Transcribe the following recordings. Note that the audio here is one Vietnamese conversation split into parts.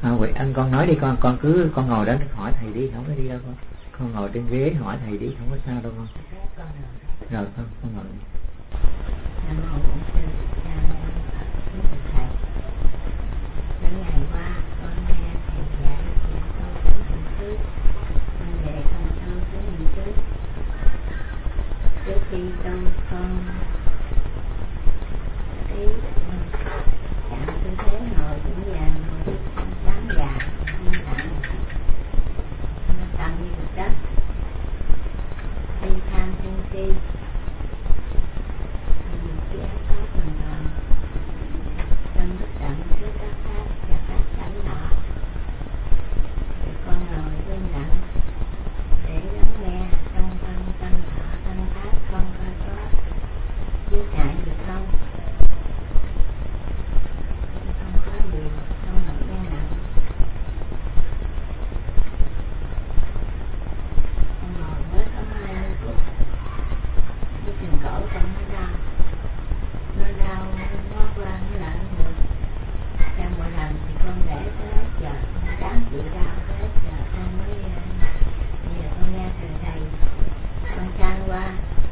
Vậy anh con nói đi con cứ con ngồi đó hỏi thầy đi, không có đi đâu con ngồi trên ghế hỏi thầy đi, không có sao đâu con. Rồi con ngồi. Nam mô Bổn Sư Thích Ca Mâu Ni Phật. Thầy, mấy ngày qua con nghe thầy dạy con tới hình trước, con về con thâu tới hình trước. Trước khi con ý chạm tư thế ngồi cũng vàng, ngồi sáng dài, không thẳng, nó tăng như thực đất, đi tham sân si. Trong bất tận trước các pháp và các cảnh nọ, con ngồi yên lặng để lắng nghe trong tâm tâm thọ tâm pháp, không coi có chướng ngại gì không có gì, không ngồi yên lặng. Con ngồi mới có 20 phút, cái chân cổ con nó đau nó qua nó lại được. Trong mỗi lần thì con để tới hết giờ, con đáng chịu đau tới hết giờ, con mới bây giờ con nghe từ thầy, con trang qua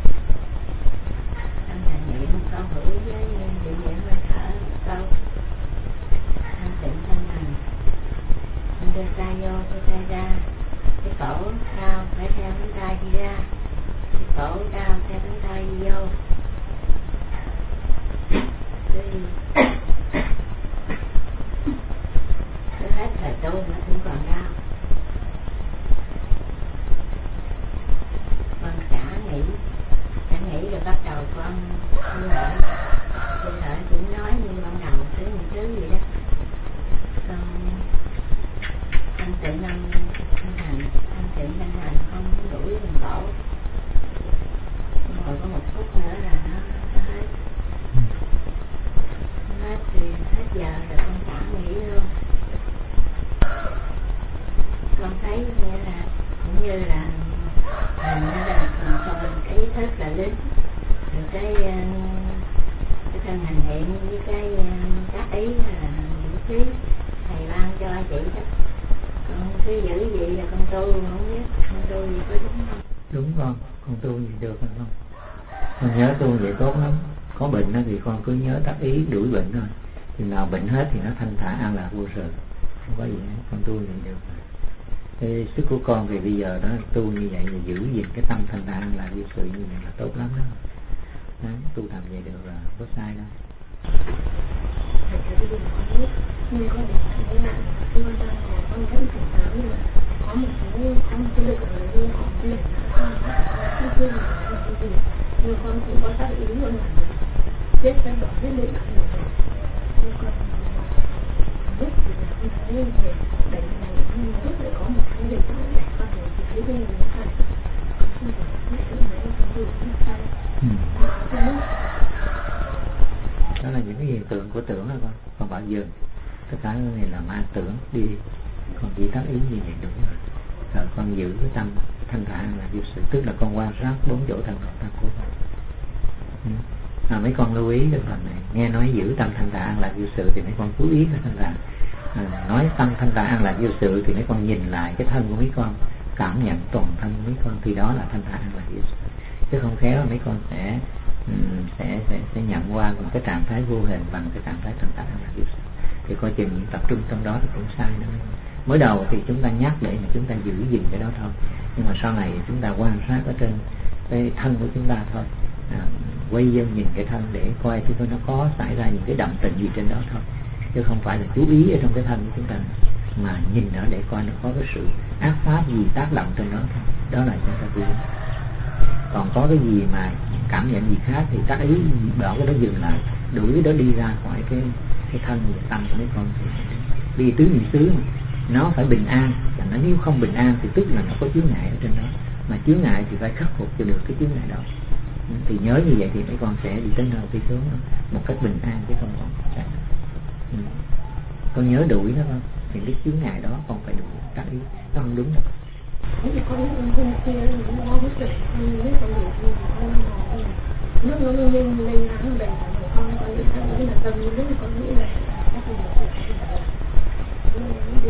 trong thành niệm câu hữu với địa diện hơi thở câu thanh tịnh thân hành. Con đưa tay vô, đưa tay ra, cái cổ đau phải theo cánh tay đi ra, cái cổ đau theo cánh tay đi vô. Tôi hết thời tu mà cũng còn đau. Con cả nghĩ rồi bắt đầu con đi lại cũng nói như ban đầu thứ gì đó. Con tịnh năng hành không đuổi mình cổ. Ngồi có 1 phút nữa là nó hết. Hết giờ rồi con cả nghỉ luôn. Con thấy nghĩa là cũng như là mình là còn cái ý thức là lính, rồi cái thân hành hiện với cái tác ý là những khí thầy ban cho chị đó. Con cứ giữ gì là con tu không biết con tu gì có đúng không? Đúng con tu gì được không? Con nhớ tu vậy tốt lắm. Có bệnh đó thì con cứ nhớ tác ý đuổi bệnh thôi. Khi nào bệnh hết thì nó thanh thản an lạc vô sự, không có gì hết. Con tu vậy được. Cái sức của con thì bây giờ đó tu như vậy là giữ gìn cái tâm thanh thản an lạc vô sự như vậy là tốt lắm đó. Đó, tu làm vậy được rồi, không có sai đâu. Nhưng con để thấy là khi con đang có con rất tỉnh táo, nhưng mà có một cái lực ở đây họ để không chưa là cái gì, nhưng con cũng có tác ý luôn là biết cái bỏ biết định là nhưng con biết thì là không thấy về đấy là nhưng biết lại có một cái định để con thấy thì thấy bên này phải không phải biết cái này con được không sai. Đó là những cái hiện tượng của tưởng đó con bảo dừng tất cả cái này là ma tưởng đi, con chỉ tác ý như vậy đúng rồi con giữ cái tâm thanh thản là vô sự, tức là con quan sát 4 chỗ thân hợp tâm của con. Mấy con lưu ý cái phần này, nghe nói giữ tâm thanh thản là vô sự thì mấy con chú ý cái thanh thản. Nói tâm thanh thản là vô sự thì mấy con nhìn lại cái thân của mấy con, cảm nhận toàn thân của mấy con, thì đó là thanh thản là vô sự. Chứ không khéo mấy con sẽ nhận qua một cái trạng thái vô hình bằng cái trạng thái thanh thản là vô sự. Thì coi chừng tập trung trong đó thì cũng sai nữa. Mới đầu thì chúng ta nhắc để mà chúng ta giữ gìn cái đó thôi, nhưng mà sau này chúng ta quan sát ở trên cái thân của chúng ta thôi, quay vô nhìn cái thân để coi thì nó có xảy ra những cái động tĩnh gì trên đó thôi, chứ không phải là chú ý ở trong cái thân của chúng ta, mà nhìn nó để coi nó có cái sự ác pháp gì tác động trong đó thôi. Đó là chúng ta chú ý. Còn có cái gì mà cảm nhận gì khác thì tác ý bảo cái đó dừng lại, đuổi cái đó đi ra khỏi cái thân và tâm của mấy con. Thì đi tứ niệm xứ mà nó phải bình an, và nó nếu không bình an thì tức là nó có chướng ngại ở trên đó, mà chướng ngại thì phải khắc phục cho được cái chướng ngại đó. Thì nhớ như vậy thì mấy con sẽ đi tới nơi đi xuống một cách bình an chứ không còn chạy. Con nhớ đuổi nó không, những cái chướng ngại đó con phải đuổi, tác ý nó không đúng đâu. Nó lên nó đầy của con nghĩ là tâm lý con nghĩ là các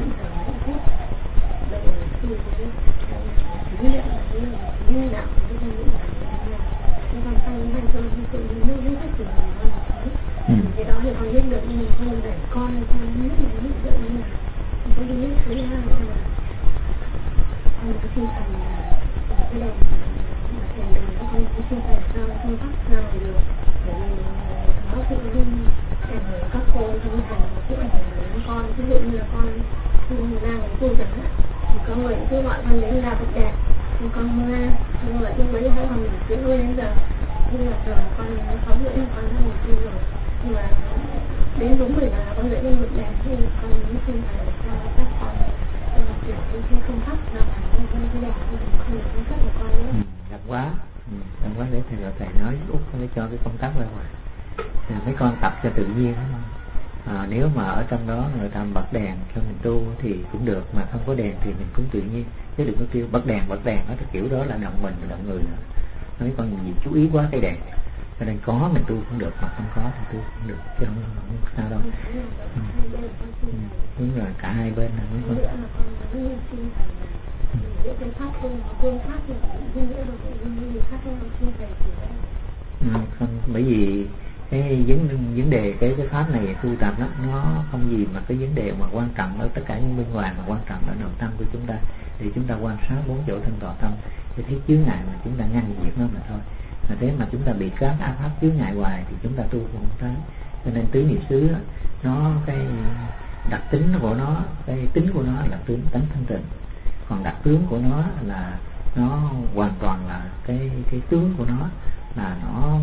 không để con con biết là ví dụ như là có đi nhất thứ hai là con có tinh thần là cái đầu mà thèm đường nó không có tinh thần sao không phát nào được bởi vì nó tự nhiên ảnh hưởng các cô tinh thần cũng ảnh hưởng đến con. Ví dụ như là con đang cô chẳng hạn thì có người cứ gọi con đến là vật đẹp nhưng con không nghe, nhưng mà lúc đấy vẫn còn mình cứ nuôi đến giờ, nhưng mà giờ con 6 rưỡi con đã ngủ chưa rồi, nhưng mà đến đúng 10 giờ con dậy lên vật đẹp thì con mới xin thầy cho các con kiểu cái phương pháp nào mà cái đẹp không được cung cấp của con nữa. Gặp quá để thầy nói út để cho cái công tác ra ngoài. Mấy con tập cho tự nhiên đúng không? Nếu mà ở trong đó người ta bật đèn cho mình tu thì cũng được, mà không có đèn thì mình cũng tự nhiên, chứ đừng có kêu bật đèn đó thì kiểu đó là động mình động người nữa. Mấy con gì chú ý quá cái đèn, cho nên có mình tu cũng được mà không có thì tu cũng được, chứ không sao đâu. Đúng rồi, cả hai bên là mấy con. Không, bởi vì cái vấn đề cái pháp này tu tập đó, nó không gì mà cái vấn đề mà quan trọng ở tất cả những bên ngoài, mà quan trọng ở nội tâm của chúng ta, để chúng ta quan sát 4 chỗ thân tọa tâm, để thấy chướng ngại mà chúng ta ngăn diệt nó mà thôi. Mà thế mà chúng ta bị các ác pháp chướng ngại hoài thì chúng ta tu không tới. Cho nên tứ niệm xứ nó cái đặc tính của nó, cái tính của nó là tướng tánh thanh tịnh, còn đặc tướng của nó là nó hoàn toàn là cái tướng của nó là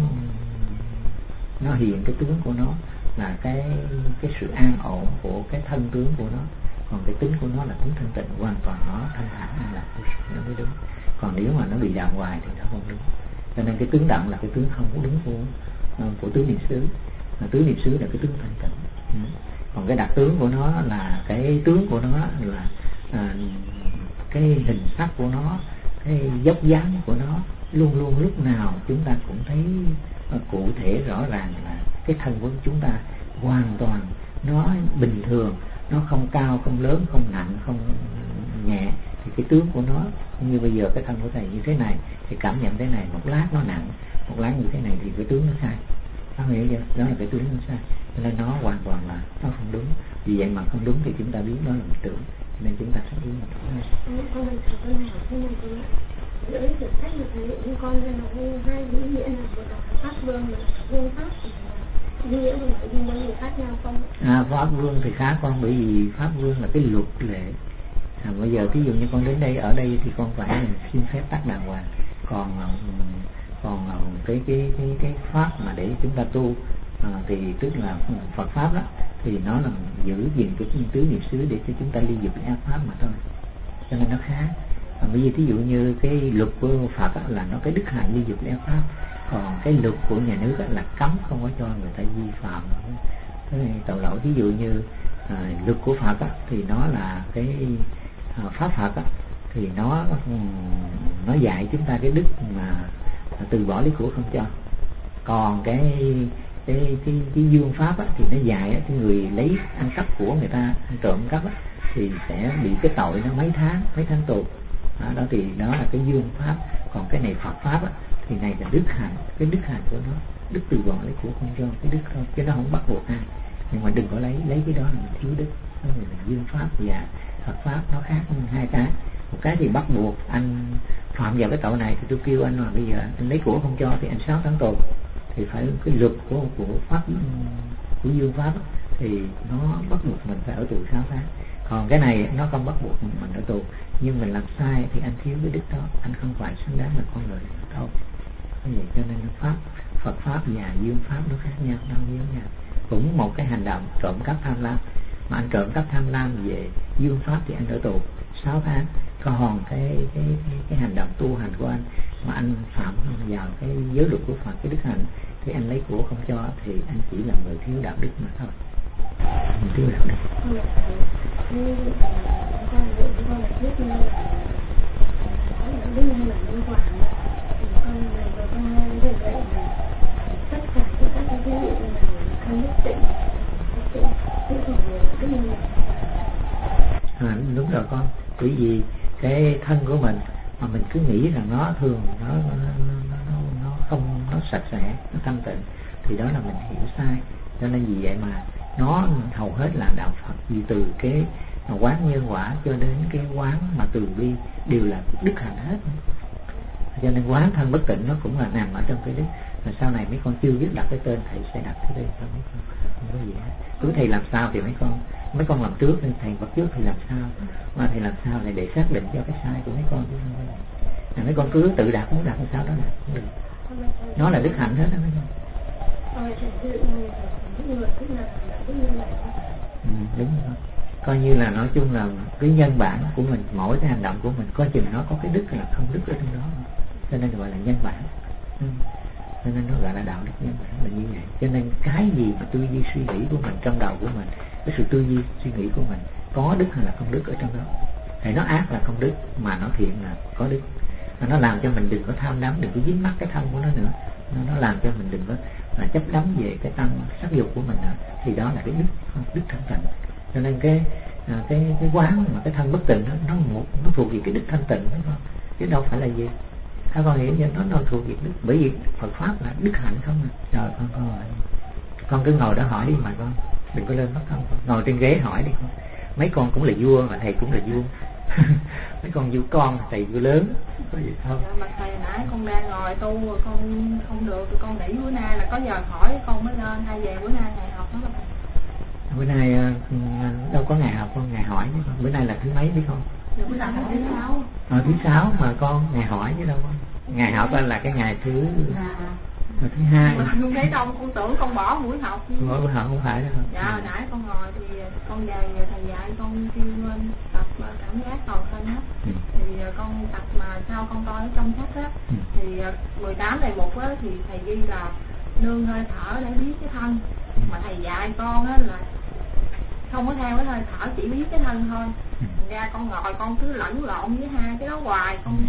nó hiện cái tướng của nó là cái sự an ổn của cái thân tướng của nó, còn cái tính của nó là tính thanh tịnh, hoàn toàn nó thanh thản là nó mới đúng. Còn nếu mà nó bị đạm hoài thì nó không đúng. Cho nên cái tướng đạm là cái tướng không có đúng của tứ niệm xứ, mà tứ niệm xứ là cái tướng thanh tịnh. Còn cái đặc tướng của nó là cái tướng của nó là cái hình sắc của nó, cái dốc dáng của nó luôn luôn lúc nào chúng ta cũng thấy cụ thể rõ ràng là cái thân của chúng ta hoàn toàn nó bình thường, nó không cao, không lớn, không nặng, không nhẹ. Thì cái tướng của nó như bây giờ cái thân của thầy như thế này thì cảm nhận thế này, một lát nó nặng, một lát như thế này thì cái tướng nó sai. Có hiểu chưa? Đó là cái tướng nó sai, cho nên nó hoàn toàn là nó không đúng. Vì vậy mà không đúng thì chúng ta biết đó là một tưởng, cho nên chúng ta sẽ biết là đúng. Giữa cái sự sách mà thầy dạy con nên là hai ý nghĩa là một là pháp vương và vương pháp, ý nghĩa của nội dung có gì khác nhau không? Pháp vương thì khác con, bởi vì pháp vương là cái luật lệ. Bây giờ ví dụ như con đến đây ở đây thì con phải xin phép tắt đàng hoàng. Còn cái pháp mà để chúng ta tu thì tức là Phật pháp đó, thì nó là giữ gìn cái tứ niệm xứ để cho chúng ta ly dục ác pháp mà thôi, cho nên nó khác. Bởi vì thí dụ như cái luật của Phật là nó cái đức hạnh ly dục ác pháp, còn cái luật của nhà nước là cấm không có cho người ta vi phạm tội lỗi. Ví dụ như luật của Phật thì nó là cái pháp Phật thì nó dạy chúng ta cái đức mà từ bỏ lấy của không cho. Còn cái dương pháp thì nó dạy cái người lấy ăn cắp của người ta, ăn trộm cắp thì sẽ bị cái tội nó mấy tháng tù. Đó thì đó là cái dương pháp. Còn cái này Phật pháp thì này là đức hạnh, cái đức hạnh của nó, đức từ bỏ lấy của không cho, cái đức thôi, chứ nó không bắt buộc ai. Nhưng mà đừng có lấy cái đó là mình thiếu đức. Đó là dương pháp và Phật pháp nó khác hai cái. Một cái thì bắt buộc anh phạm vào cái tội này thì tôi kêu anh là bây giờ anh lấy của không cho thì anh 6 tháng tù, thì phải cái luật của pháp của dương pháp thì nó bắt buộc mình phải ở tù 6 tháng. Còn cái này nó không bắt buộc mình ở tù, nhưng mình làm sai thì anh thiếu cái đức đó, anh không phải xứng đáng là con người đâu. Vậy cho nên Phật pháp và dương pháp nó khác nhau, nó giống nhau. Cũng một cái hành động trộm cắp tham lam, mà anh trộm cắp tham lam về dương pháp thì anh ở tù 6 tháng. Còn cái hành động tu hành của anh mà anh phạm vào cái giới luật của Phật, cái đức hạnh, thì anh lấy của không cho thì anh chỉ là người thiếu đạo đức mà thôi. Mình thiếu đạo đức. Đúng rồi con, bởi vì cái thân của mình mà mình cứ nghĩ rằng nó thường nó không, nó sạch sẽ, nó thanh tịnh, thì đó là mình hiểu sai. Cho nên vì vậy mà nó hầu hết là đạo Phật gì từ cái quán nhân quả cho đến cái quán mà từ bi đều là đức hạnh hết. Cho nên quán thân bất tịnh nó cũng là nằm ở trong cái đức. Mà sau này mấy con chưa biết đặt cái tên, thầy sẽ đặt cái đây cho mấy con, không có gì hết. Cứ thầy làm sao thì mấy con làm trước, nên thầy bắt trước thì làm sao, mà thầy làm sao này để xác định cho cái sai của mấy con chứ không phải. Mấy con cứ tự đặt, muốn đặt làm sao đó là cũng được. Nó là đức hạnh hết đó mấy con. Đúng rồi. Coi như là nói chung là cái nhân bản của mình, mỗi cái hành động của mình coi chừng nó có cái đức hay là không đức ở trong đó, cho nên gọi là nhân bản. Cho nên nó gọi là đạo đức nhân bản là như vậy. Cho nên cái gì mà tư duy suy nghĩ của mình trong đầu của mình, cái sự tư duy suy nghĩ của mình có đức hay là không đức ở trong đó, thì nó ác là không đức, mà nó thiện là có đức. Nó làm cho mình đừng có tham đắm, đừng có dính mắc cái thân của nó nữa. Nó làm cho mình đừng có là chấp đắm về cái tâm sắc dục của mình nữa. Thì đó là cái đức thanh tịnh. Cho nên cái quán mà cái thân bất tịnh nó thuộc về cái đức thanh tịnh, đúng không? Chứ đâu phải là gì. Các con hiểu chưa? Nó thuộc về đức, bởi vì Phật pháp là đức hạnh không à. Rồi con hỏi, con cứ ngồi đó hỏi đi mà con, đừng có lên mất không. Ngồi trên ghế hỏi đi con. Mấy con cũng là vua mà thầy cũng là vua. Mấy con vua con, thầy vua lớn, có gì không? Dạ, mà thầy nãy con đang ngồi tu rồi con không được, rồi con nghỉ bữa nay là có giờ hỏi con mới lên, hay về bữa nay ngày học đó là thầy. Bữa nay đâu có ngày học, con ngày hỏi chứ con. Bữa nay là thứ mấy biết không? Bữa nay là thứ 6. Thứ 6 mà con ngày hỏi chứ đâu con. Ngày học là cái ngày thứ 2. Con thấy đâu, con tưởng con bỏ buổi học. Buổi học không phải đâu. Dạ, hồi nãy con ngồi thì con về thầy dạy con kêu lên tập cảm giác toàn thân á. Thì con tập mà sau con coi ở trong sách á, thì 18 đề mục á thì thầy ghi là nương hơi thở để biết cái thân. Mà thầy dạy con á là không có theo cái hơi thở, chỉ biết cái thân thôi. Ra con ngồi con cứ lẫn lộn với hai cái đó hoài con.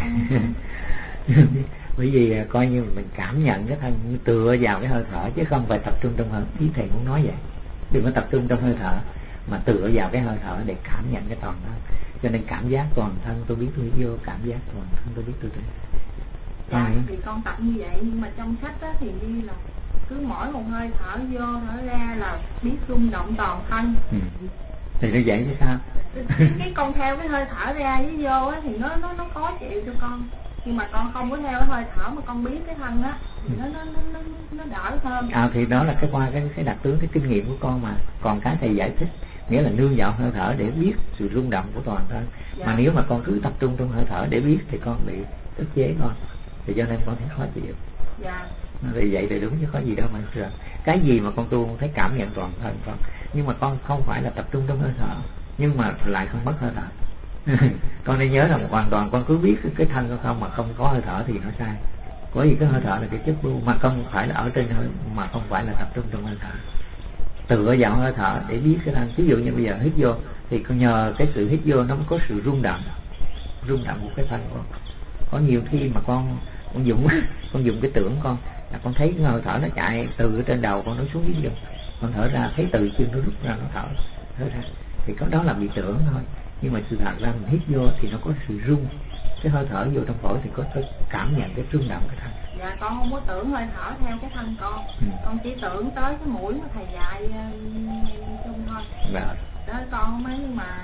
Bởi vì coi như mình cảm nhận cái thân, tựa vào cái hơi thở chứ không phải tập trung trong hơi. Ý thầy muốn nói vậy, đừng có tập trung trong hơi thở mà tựa vào cái hơi thở để cảm nhận cái toàn thân. Cho nên cảm giác toàn thân tôi biết tôi vô, cảm giác toàn thân tôi biết tôi. Dạ, thì con tập như vậy, nhưng mà trong sách á thì ghi là cứ mỗi một hơi thở vô thở ra là biết rung động toàn thân. Thì nó vậy chứ sao? Cái con theo cái hơi thở ra với vô á thì nó khó chịu cho con. Nhưng mà con không có theo cái hơi thở mà con biết cái thân á thì nó đỡ hơn. Thì đó là qua cái đặc tướng, cái kinh nghiệm của con mà. Còn cái thầy giải thích nghĩa là nương vào hơi thở để biết sự rung động của toàn thân. Dạ. Mà nếu mà con cứ tập trung trong hơi thở để biết thì con bị ức chế con. Thì cho nên con thấy khó chịu. Dạ. Vì vậy thì đúng chứ có gì đâu mà sợ. Cái gì mà con tu thấy cảm nhận toàn thân con. Nhưng mà con không phải là tập trung trong hơi thở, nhưng mà lại không mất hơi thở. Con nên nhớ là hoàn toàn con cứ biết cái thân con không mà không có hơi thở thì nó sai. Bởi vì cái hơi thở là cái chất bu mà không phải là ở trên hơi, mà không phải là tập trung trong hơi thở. Tựa vào hơi thở để biết cái thân. Ví dụ như bây giờ hít vô thì con nhờ cái sự hít vô nó mới có sự rung động của cái thân con. Có nhiều khi mà con dùng cái tưởng con là con thấy cái hơi thở nó chạy từ ở trên đầu con nó xuống dưới chân, con thở ra thấy từ chân nó rút ra nó thở ra thì có đó là bị tưởng thôi. Nhưng mà sự thật ra mình hít vô thì nó có sự rung, cái hơi thở vô trong phổi thì có cái cảm nhận cái rung động cái thân. Dạ, con không có tưởng hơi thở theo cái thân con. Con chỉ tưởng tới cái mũi mà thầy dạy chung thôi. Dạ. Đó con không mấy, nhưng mà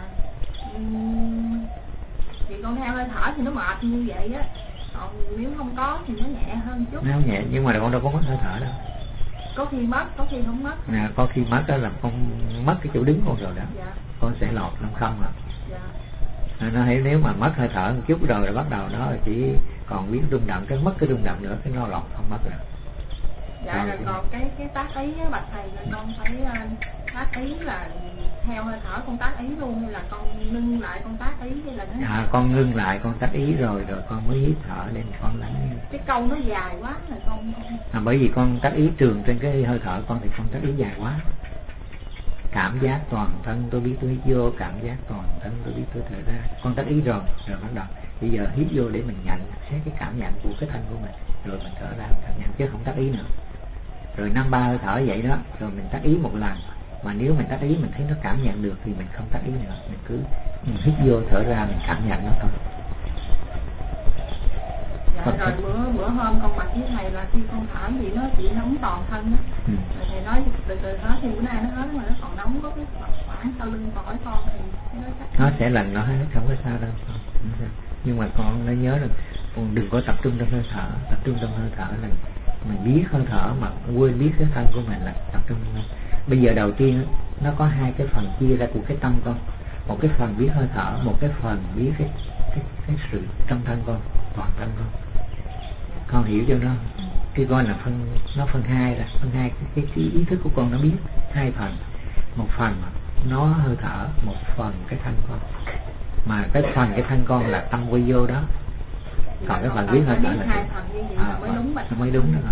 thì con theo hơi thở thì nó mệt như vậy á. Còn nếu không có thì nó nhẹ hơn chút. Nó nhẹ, nhưng mà con đâu có mất hơi thở đâu. Có khi mất, có khi không mất. Có khi mất đó là con mất cái chỗ đứng con rồi đó. Dạ. Con sẽ lọt trong không à. Dạ. Nó thấy nếu mà mất hơi thở một chút rồi bắt đầu nó chỉ còn biết rung động, cái mất cái rung động nữa, cái nó lọt không mất rồi. Dạ, rồi còn cái tác ý á, bạch thầy là con phải tác ý là theo hơi thở con tác ý luôn, hay là con ngưng lại con tác ý, hay là nó... con ngưng lại con tác ý rồi con mới hít thở để mà con lắng nghe. Cái câu nó dài quá là con... bởi vì con tác ý trường trên cái hơi thở con thì con tác ý dài quá. Cảm giác toàn thân tôi biết tôi hít vô, cảm giác toàn thân tôi biết tôi thở ra. Con tác ý rồi bắt đầu bây giờ hít vô để mình nhận xét cái cảm nhận của cái thân của mình, rồi mình thở ra cảm nhận chứ không tác ý nữa. Rồi 5-3 hơi thở vậy đó, rồi mình tác ý một lần. Mà nếu mình tác ý mình thấy nó cảm nhận được thì mình không tác ý nữa, mình cứ hít vô thở ra mình cảm nhận nó thôi. Dạ, Rồi bữa hôm con bạch với thầy là khi con thở gì nó chỉ nóng toàn thân á. Rồi thầy nói từ từ hết thì bữa nay nó hết mà nó còn nóng có cái khoảng sau lưng phổi con thì nó sẽ lần nó hết, không có sao đâu. Nhưng mà con nên nhớ là con đừng có tập trung trong hơi thở. Tập trung trong hơi thở là mình biết hơi thở mà quên biết cái thân của mình là tập trung trong. Bây giờ đầu tiên nó có hai cái phần chia ra của cái tâm con. Một cái phần biết hơi thở, một cái phần biết cái sự trong thân con, toàn thân con hiểu cho nó. Cái gọi là nó phân hai ra, phân hai cái ý thức của con nó biết hai phần. Một phần nó hơi thở, một phần cái thân con. Mà cái phần cái thân con là tâm quay vô đó. Còn cái phần biết hơi thở là mới đúng đó.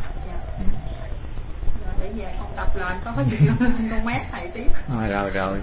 Để về con tập lại có gì con mét thầy tí. Rồi.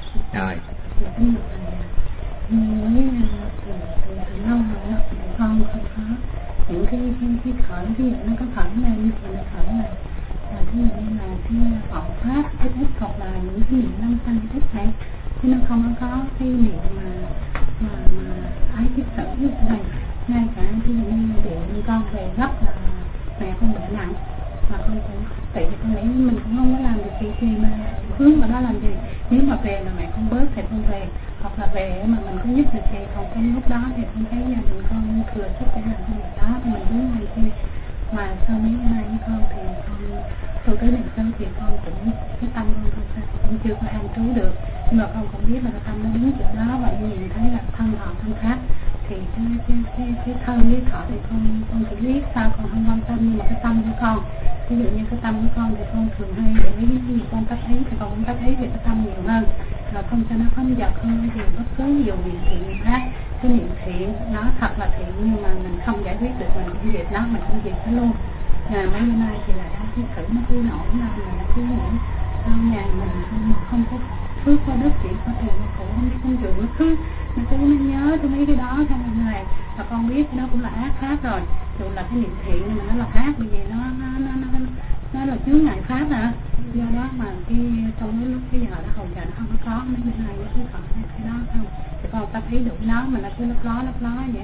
Mấy lâu rồi con có những cái thở ví dụ nó có thở này như vậy là thở này, ví dụ như là cái vọng pháp cái thích hoặc là những cái niệm năm sanh thích này, chứ nó không có cái niệm mà ái cái sở này. Ngay cả ví dụ như điện con về gấp là mẹ con bệnh nặng mà con cũng tại vì con nghĩ mình cũng không có làm được gì mà hướng vào đó làm gì. Nếu mà về là mẹ con bớt thì con về, hoặc là về mà mình có giúp được gì, còn cái lúc đó thì con thấy gia đình con thừa sức để làm cái việc đó thì mình hướng này kia. Mà sau mấy ngày với con thì con tới này sau thì con cũng cái tâm con cũng chưa có an trú được, nhưng mà con cũng biết là cái tâm nó đứng chỗ đó và nhìn thấy là thân thọ thân khác thì cái thân với thọ thì con chỉ biết sao con không quan tâm. Nhưng mà cái tâm của con, ví dụ như cái tâm của con thì con thường hay để ý cái gì con có thấy thì con cũng có thấy về cái tâm nhiều hơn, rồi không cho nó không giật hơn thì bất cứ dù niệm thiện khác, cái niệm thiện nó thật là thiện nhưng mà mình không giải quyết được mình cũng diệt nó, mình cũng diệt nó luôn. Mấy bữa nay thì là cái thử nó cứ nổi lên là nó cứ nổi nhà mình không có phước có đức chỉ có tiền khổ không chịu bất cứ nó cứ nó nhớ tới mấy cái đó trong này và con biết cái đó cũng là ác pháp rồi. Dù là cái niệm thiện nhưng mà nó là ác bởi vì nó là chướng ngại pháp hả. Do đó mà cái trong cái lúc cái giờ nó hầu giờ nó không có mấy bữa nay nó cứ còn cái đó không thì con ta thấy được nó mà nó cứ lấp ló vậy.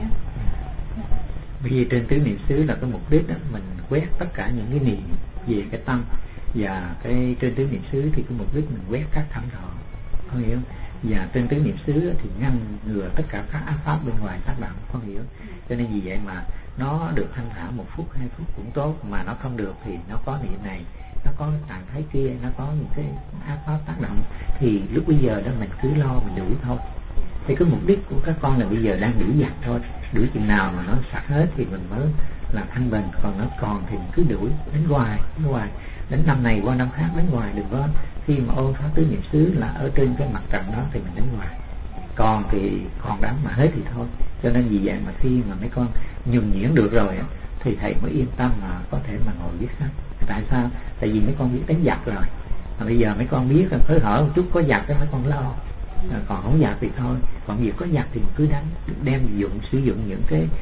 Bởi vì trên tứ niệm xứ là cái mục đích đó, mình quét tất cả những cái niệm về cái tâm, và cái trên tứ niệm xứ thì cái mục đích mình quét các thảm thọ, con hiểu không? Và trên tứ niệm xứ thì ngăn ngừa tất cả các ác pháp bên ngoài tác động, con hiểu? Cho nên vì vậy mà nó được thanh thản 1 phút 2 phút cũng tốt, mà nó không được thì nó có niệm này, nó có trạng thái kia, nó có những cái ác pháp tác động, thì lúc bây giờ đó mình cứ lo mình đuổi thôi. Thì cái mục đích của các con là bây giờ đang đuổi giặc thôi, đuổi chừng nào mà nó sạch hết thì mình mới làm thanh bình, còn nó còn thì mình cứ đuổi đến hoài, đến năm này qua năm khác đến hoài, đừng có khi mà ôn pháp tứ niệm xứ là ở trên cái mặt trận đó thì mình đến hoài, còn thì còn đáng mà hết thì thôi. Cho nên vì vậy mà khi mà mấy con nhuần nhuyễn được rồi á thì thầy mới yên tâm mà có thể mà ngồi viết sách. Tại sao? Tại vì mấy con biết đánh giặc rồi, mà bây giờ mấy con biết là hơi hở một chút có giặc cái mấy con lo, còn không giặc thì thôi. Còn việc có giặc thì mình cứ đem sử dụng những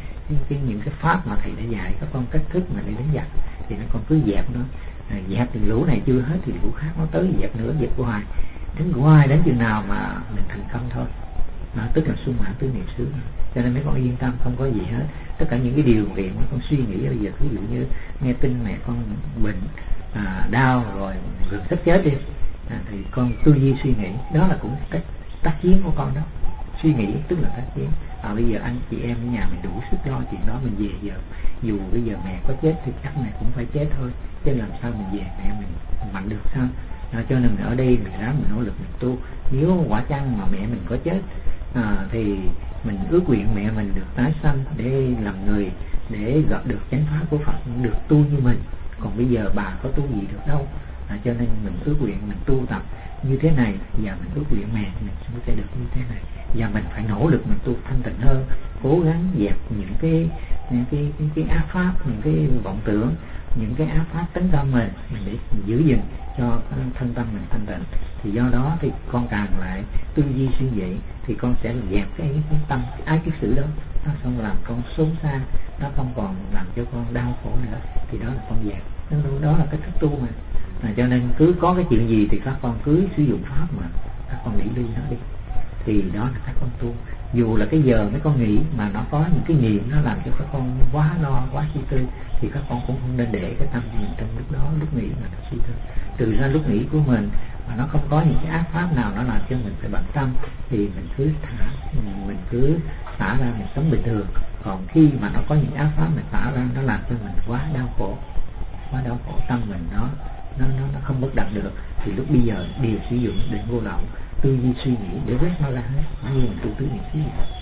cái pháp mà thầy đã dạy các con cách thức mà để đánh giặc, thì nó con cứ dẹp nó, dẹp thì lũ này chưa hết thì lũ khác nó tới dẹp nữa, dẹp hoài đến chừng nào mà mình thành công thôi. Đó, tức là sung mãn tứ niệm xứ. Cho nên mấy con yên tâm, không có gì hết. Tất cả những cái điều kiện mà con suy nghĩ bây giờ, ví dụ như nghe tin mẹ con bệnh, đau rồi gần sắp chết đi, thì con tư duy suy nghĩ, đó là cũng cách tác chiến của con đó. Suy nghĩ tức là tác chiến. Bây giờ anh chị em ở nhà mình đủ sức lo chuyện đó, mình về giờ dù bây giờ mẹ có chết thì chắc mẹ cũng phải chết thôi, chứ làm sao mình về mẹ mình mạnh được sao? Cho nên mình ở đây mình ráng mình nỗ lực mình tu. Nếu quả chăng mà mẹ mình có chết thì mình ước nguyện mẹ mình được tái sanh để làm người, để gặp được chánh pháp của Phật, được tu như mình. Còn bây giờ bà có tu gì được đâu. Cho nên mình ước nguyện mình tu tập như thế này, và mình ước nguyện mẹ mình sẽ được như thế này, và mình phải nỗ lực mình tu thanh tịnh hơn, cố gắng dẹp những cái ác pháp, những cái vọng tưởng, những cái ác pháp tấn công mình để giữ gìn cho thân tâm mình thanh tịnh. Thì do đó thì con càng lại tư duy suy nghĩ thì con sẽ dẹp cái tâm ái kiết sử đó, nó không làm con xốn xa, nó không còn làm cho con đau khổ nữa, thì đó là con dẹp. Đó là cái thức tu mà. Cho nên cứ có cái chuyện gì thì các con cứ sử dụng pháp mà các con nghĩ ly nó đi, thì đó là các con tu. Dù là cái giờ mấy con nghỉ mà nó có những cái niệm nó làm cho các con quá lo quá suy tư, thì các con cũng không nên để cái tâm mình trong lúc đó, lúc nghỉ mà nó suy tư. Từ ra lúc nghỉ của mình mà nó không có những cái ác pháp nào nó làm cho mình phải bận tâm, thì mình cứ xả ra, mình sống bình thường. Còn khi mà nó có những ác pháp mình xả ra, nó làm cho mình quá đau khổ, tâm mình nó không bất động được, thì lúc bây giờ đều sử dụng định vô lậu, tư duy suy nghĩ để quét nó ra hết, như mình tu tứ niệm xứ.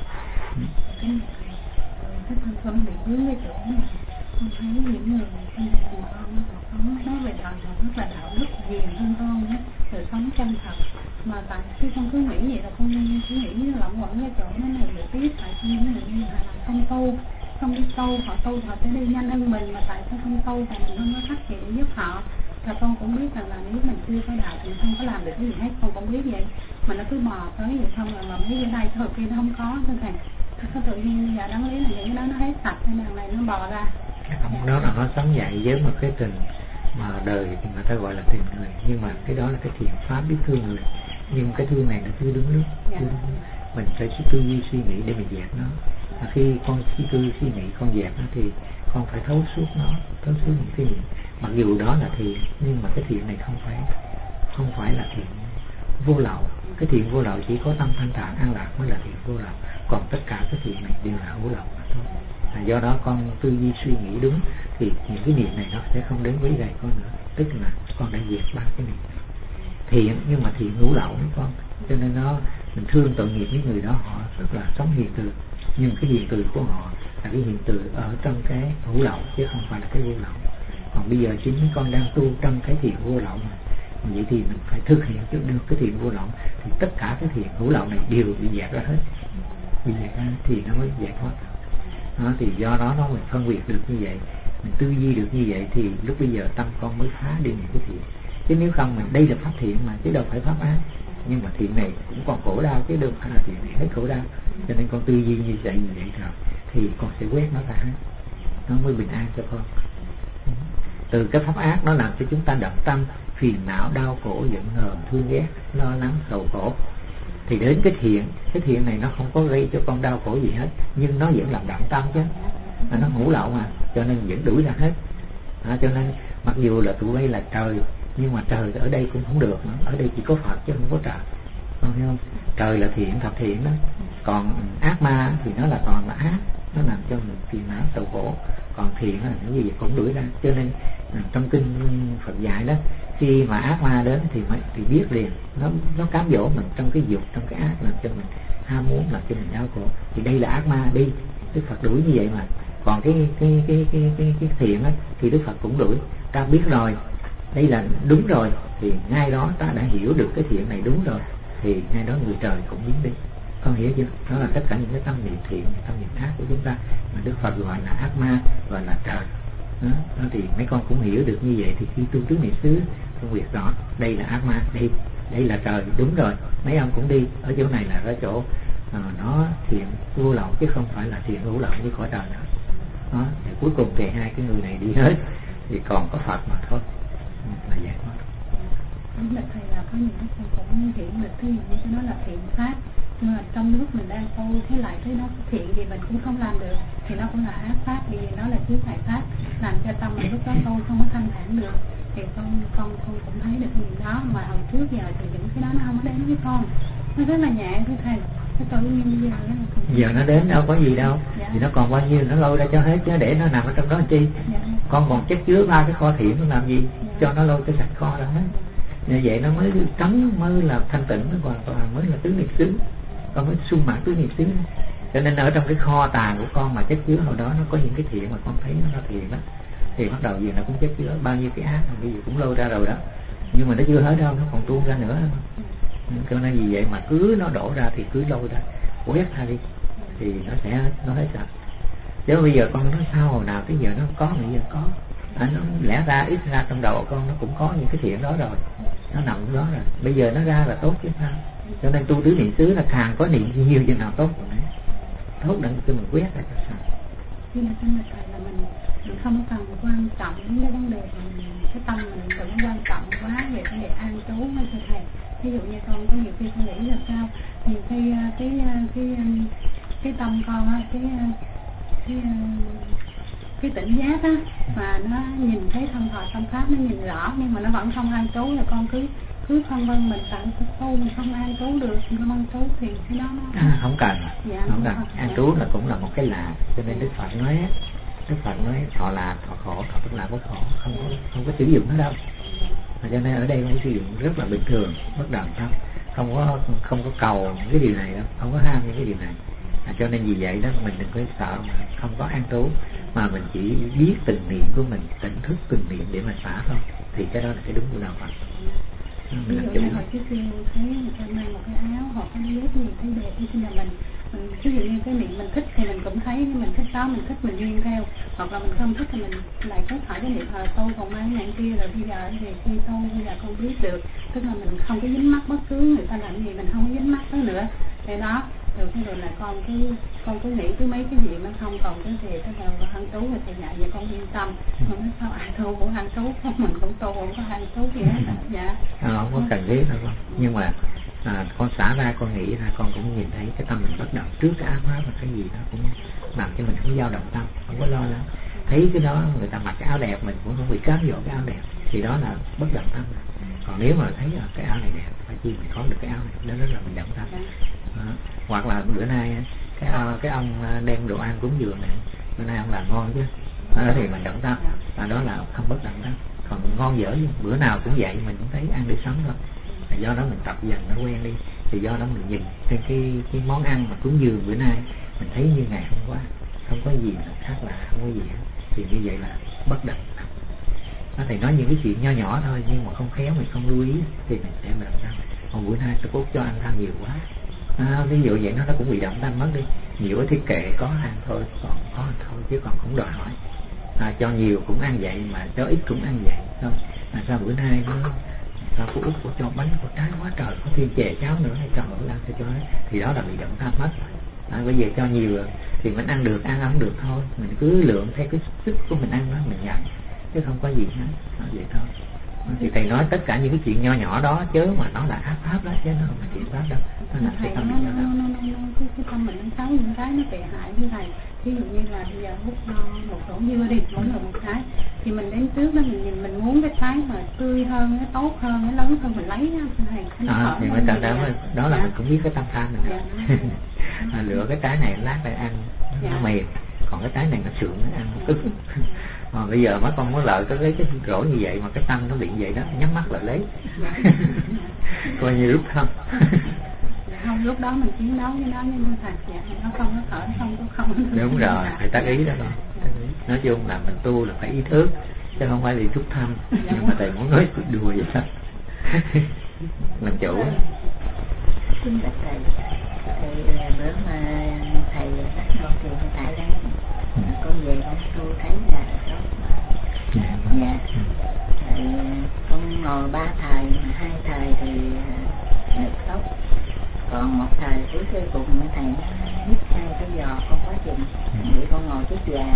Cái thân phân bị hướng cái chỗ này, con thấy những người trong gia đình con nói về đạo rất là đạo đức hiền hơn con nhé, rồi sống chân thật. Mà tại khi con cứ nghĩ vậy là con cứ nghĩ lẫn quẩn cái chỗ nó này để biết tại sao những người như là không tu, không đi tu, họ tu họ sẽ đi nhanh hơn mình, mà tại sao không tu thì mình không có phát hiện giúp họ. Và con cũng biết rằng là nếu mình chưa có đạo thì mình không có làm được cái gì hết, con cũng biết vậy, mà nó cứ mò tới vậy không, là mấy ở đây thôi kia nó không có thưa thầy. Có tự nhiên giờ đáng lý là những cái đó nó hết sạch, cái đằng này nó bò ra. Đó là nó sống dậy với một cái tình mà đời thì người ta gọi là tình người, nhưng mà cái đó là cái thiện pháp biết thương người, nhưng cái thương này nó chưa đúng lúc. Mình phải tư duy suy nghĩ để mình dẹp nó. Và khi con tư suy nghĩ con dẹp nó thì con phải thấu suốt những cái niệm. Mặc dù đó là thiện, nhưng mà cái thiện này không phải là thiện vô lậu. Cái thiện vô lậu chỉ có tâm thanh thản an lạc mới là thiện vô lậu, còn tất cả cái thiện này đều là vô lậu mà thôi. Do đó con tư duy suy nghĩ đúng thì những cái niệm này nó sẽ không đến với gầy con nữa, tức là con đã diệt ba cái niệm thiện, nhưng mà thiện hữu lậu đấy con. Cho nên mình thương tội nghiệp những người đó, họ rất là sống hiền từ, nhưng cái hiền từ của họ là cái hiền từ ở trong cái hữu lậu chứ không phải là cái vô lậu. Còn bây giờ chính con đang tu trong cái thiện vô lậu mà, vậy thì mình phải thực hiện được cái thiện vô lậu, thì tất cả cái thiện hữu lậu này đều bị dẹp ra hết, bị dẹp ra thì nó mới giải thoát. Thì do đó nó mình phân biệt được như vậy, mình tư duy được như vậy, thì lúc bây giờ tâm con mới phá đi những cái thiện. Chứ nếu không mình đây là pháp thiện mà, chứ đâu phải pháp ác. Nhưng mà thiện này cũng còn khổ đau, chứ đâu phải là thiện này hết khổ đau. Cho nên con tư duy như vậy rồi thì con sẽ quét nó ra hết, nó mới bình an cho con. Từ cái pháp ác nó làm cho chúng ta động tâm, phiền não, đau khổ, giận hờn, thương ghét, lo lắng, sầu khổ. Thì đến cái thiện này nó không có gây cho con đau khổ gì hết, nhưng nó vẫn làm động tâm chứ, mà nó hữu lậu mà, cho nên vẫn đuổi ra hết. Cho nên mặc dù là tụi bay là trời, nhưng mà trời ở đây cũng không được nữa. Ở đây chỉ có Phật chứ không có trời, con hiểu không? Trời là thiện, thập thiện đó, còn ác ma thì nó là toàn là ác, nó làm cho mình phiền não sầu khổ. Còn thiện là những gì cũng đuổi ra. Cho nên trong kinh Phật dạy đó, khi mà ác ma đến thì biết liền, nó cám dỗ mình trong cái dục, trong cái ác, làm cho mình ham muốn, làm cho mình đau khổ. Thì đây là ác ma, đi Đức Phật đuổi như vậy mà. Còn cái thiện á thì Đức Phật cũng đuổi. Ta biết rồi, đây là đúng rồi, thì ngay đó ta đã hiểu được cái thiện này đúng rồi, thì ngay đó người trời cũng biến đi. Con hiểu chưa? Đó là tất cả những cái tâm niệm thiện, tâm niệm ác của chúng ta mà Đức Phật gọi là ác ma, gọi là trời. Đó thì mấy con cũng hiểu được như vậy, thì khi tu tứ niệm xứ phân biệt rõ đây là ác ma, đây là trời, đúng rồi. Mấy ông cũng đi ở chỗ này là ở chỗ nó thiện vô lậu chứ không phải là thiện hữu lậu như cõi trời nữa. Đó, thì cuối cùng thì hai cái người này đi hết, thì còn có Phật mà thôi, là vậy thôi. Đúng là thầy là có những cái con cũng hiểu được cái gì cho nó là thiện pháp, nhưng mà trong nước mình đang tu thấy lại thấy nó thiện thì mình cũng không làm được, thì nó cũng là ác pháp, vì nó là chướng ngại pháp, làm cho tâm mình lúc đó tu không có thanh thản được. Thì con cũng thấy được cái gì đó mà hồi trước giờ thì những cái đó nó không có đến với con, nó rất là nhẹ thưa thầy. Cái tự nhiên giờ nó đến đâu có gì đâu, thì nó còn bao nhiêu nó lôi ra cho hết, chứ để nó nằm ở trong đó làm chi. Con còn chất chứa ba cái kho thiện nó làm gì, cho nó lôi cái sạch kho ra hết. Như vậy nó mới trống, mới là thanh tịnh, nó hoàn toàn mới là tứ niệm xứ, con mới sung mãn tứ niệm xứ. Cho nên ở trong cái kho tàng của con mà chất chứa hồi đó nó có những cái thiện mà con thấy nó thiện đó, thì bắt đầu giờ nó cũng chất chứa bao nhiêu cái ác mà bây giờ cũng lôi ra rồi đó, nhưng mà nó chưa hết đâu, nó còn tuôn ra nữa. Cho nên vì vậy mà cứ nó đổ ra thì cứ lôi ra, quét ra đi thì nó hết sạch. Chứ bây giờ con nói sao hồi nào tới giờ nó có, bây giờ có. Nó lẽ ra ít ra trong đầu con nó cũng có những cái thiện đó rồi, nó nằm đó rồi, bây giờ nó ra là tốt chứ sao. Cho nên tu tứ niệm xứ là càng có niệm nhiều chừng nào tốt rồi đấy, tốt để cho mình quét ra cho sao. Nhưng mà trong mặt thầy là mình không cần quan trọng những cái vấn đề mà cái tâm mình tưởng quan trọng quá về vấn đề an trú với thầy, ví dụ như con có nhiều khi con nghĩ là sao, nhiều khi cái tâm con á, cái tỉnh giác á, mà nó nhìn thấy thân thọ tâm pháp, nó nhìn rõ nhưng mà nó vẫn không an trú, là con cứ phân vân mình tại tu mình không an trú được, không an trú thì cái đó nó không cần, không cần. An trú là cũng là một cái là, cho nên Đức Phật nói thọ là thọ khổ, thọ tức là có khổ, không có sử dụng nó đâu. Cho nên ở đây không sử dụng rất là bình thường, bất động tâm, không có cầu cái điều này đâu, không có ham những cái điều này. Cho nên vì vậy đó mình đừng có sợ mà không có an trú, mà mình chỉ biết từng niệm của mình, tỉnh thức từng niệm để mà xả thôi, thì cái đó là cái đúng của đạo Phật. Ví dụ như hồi trước kia thấy người ta mang một cái áo hoặc cái dép gì thấy đẹp, thì là mình ví dụ như cái niệm mình thích thì mình cũng thấy mình thích đó, mình thích mình duyên theo, hoặc là mình không thích thì mình lại có phải cái niệm tôi còn mang này kia, rồi bây giờ thì khi tôi bây giờ con biết được, tức là mình không có dính mắc bất cứ người ta làm gì, mình không có dính mắc đó nữa, cái đó rồi cái rồi là con cứ nghĩ cứ mấy cái gì nó không còn cái gì cái đầu ăn trú rồi thầy dạy vậy con yên tâm. Con nói sao ai tu cũng ăn trú, không mình cũng tu không có ăn trú gì hết. Dạ không có cần thiết đâu con, nhưng mà con xả ra, con nghĩ ra, con cũng nhìn thấy cái tâm mình bất động trước cái áo áo và cái gì đó cũng làm cho mình không dao động tâm, không có lo lắng. Thấy cái đó người ta mặc cái áo đẹp mình cũng không bị cám dỗ cái áo đẹp, thì đó là bất động tâm. Còn nếu mà thấy cái áo này đẹp, phải chi mình có được cái áo này, đó rất là mình động tâm. Hoặc là bữa nay cái ông đem đồ ăn cúng dường này, bữa nay ông làm ngon chứ, đó thì mình động tâm, và đó là không bất động tâm. Còn ngon dở bữa nào cũng vậy, mình cũng thấy ăn để sống thôi. Do đó mình tập dần nó quen đi, thì do đó mình nhìn cái món ăn mà cúng dường bữa nay mình thấy như ngày hôm qua, không có gì khác lạ, không có gì hết, thì như vậy là bất động. Nó thầy nói những cái chuyện nho nhỏ thôi, nhưng mà không khéo mình không lưu ý thì mình sẽ động tâm. Còn bữa nay tôi cốt cho anh ăn nhiều quá, ví dụ vậy nó cũng bị động tâm mất đi. Nhiều thì kệ có ăn thôi, còn có ăn thôi, chứ còn cũng đòi hỏi cho nhiều cũng ăn vậy, mà cho ít cũng ăn vậy không. Sao bữa nay nó sao cô Út của cho bánh của trái quá trời, có thêm chè cháo nữa, hay cho bữa ăn cho nó, thì đó là bị động tâm mất. Bây giờ cho nhiều thì mình ăn được, ăn không được thôi, mình cứ lượng theo cái sức của mình ăn đó mình nhận, chứ không có gì hết, vậy thôi. Thì thầy nói tất cả những cái chuyện nho nhỏ đó chứ mà nó là ác pháp đó, chứ nó không phải chuyện pháp đâu, nó là cái tâm mình cái tâm mình nó xấu, những cái nó tệ hại như thầy. Ví dụ như là bây giờ hút một tổ dưa đi, mỗi người một cái, thì mình đến trước đó mình nhìn mình muốn cái mà tươi hơn, cái tốt hơn, cái lớn hơn mình lấy thầy. Thì mới tận đó là mình cũng biết cái tâm tham mình. Lựa cái trái này lát lại ăn nó mềm, còn cái trái này nó sượng nó ăn nó cứng. Bây giờ mấy con muốn lợi cái rổ như vậy mà cái tâm nó bị vậy đó, nhắm mắt lại lấy. Coi như lúc không. Không, lúc đó mình chiến đấu với nó nhưng mà thầy nó không có thở, không. Đúng rồi, phải tác ý đó con. Nói chung là mình tu là phải ý thức, chứ không phải là rút thăm. Nhưng mà thầy muốn nói đùa vậy sao? Làm chủ. Xin bạch thầy, bữa mà thầy bắt đầu thì hiện tại đang con về con tu thấy là tốt dạ. Thì con ngồi 3 thời, 2 thời thì được tốt, còn một thời cuối cùng thầy nhích 2 cái giò con quá chừng, vì con ngồi trước già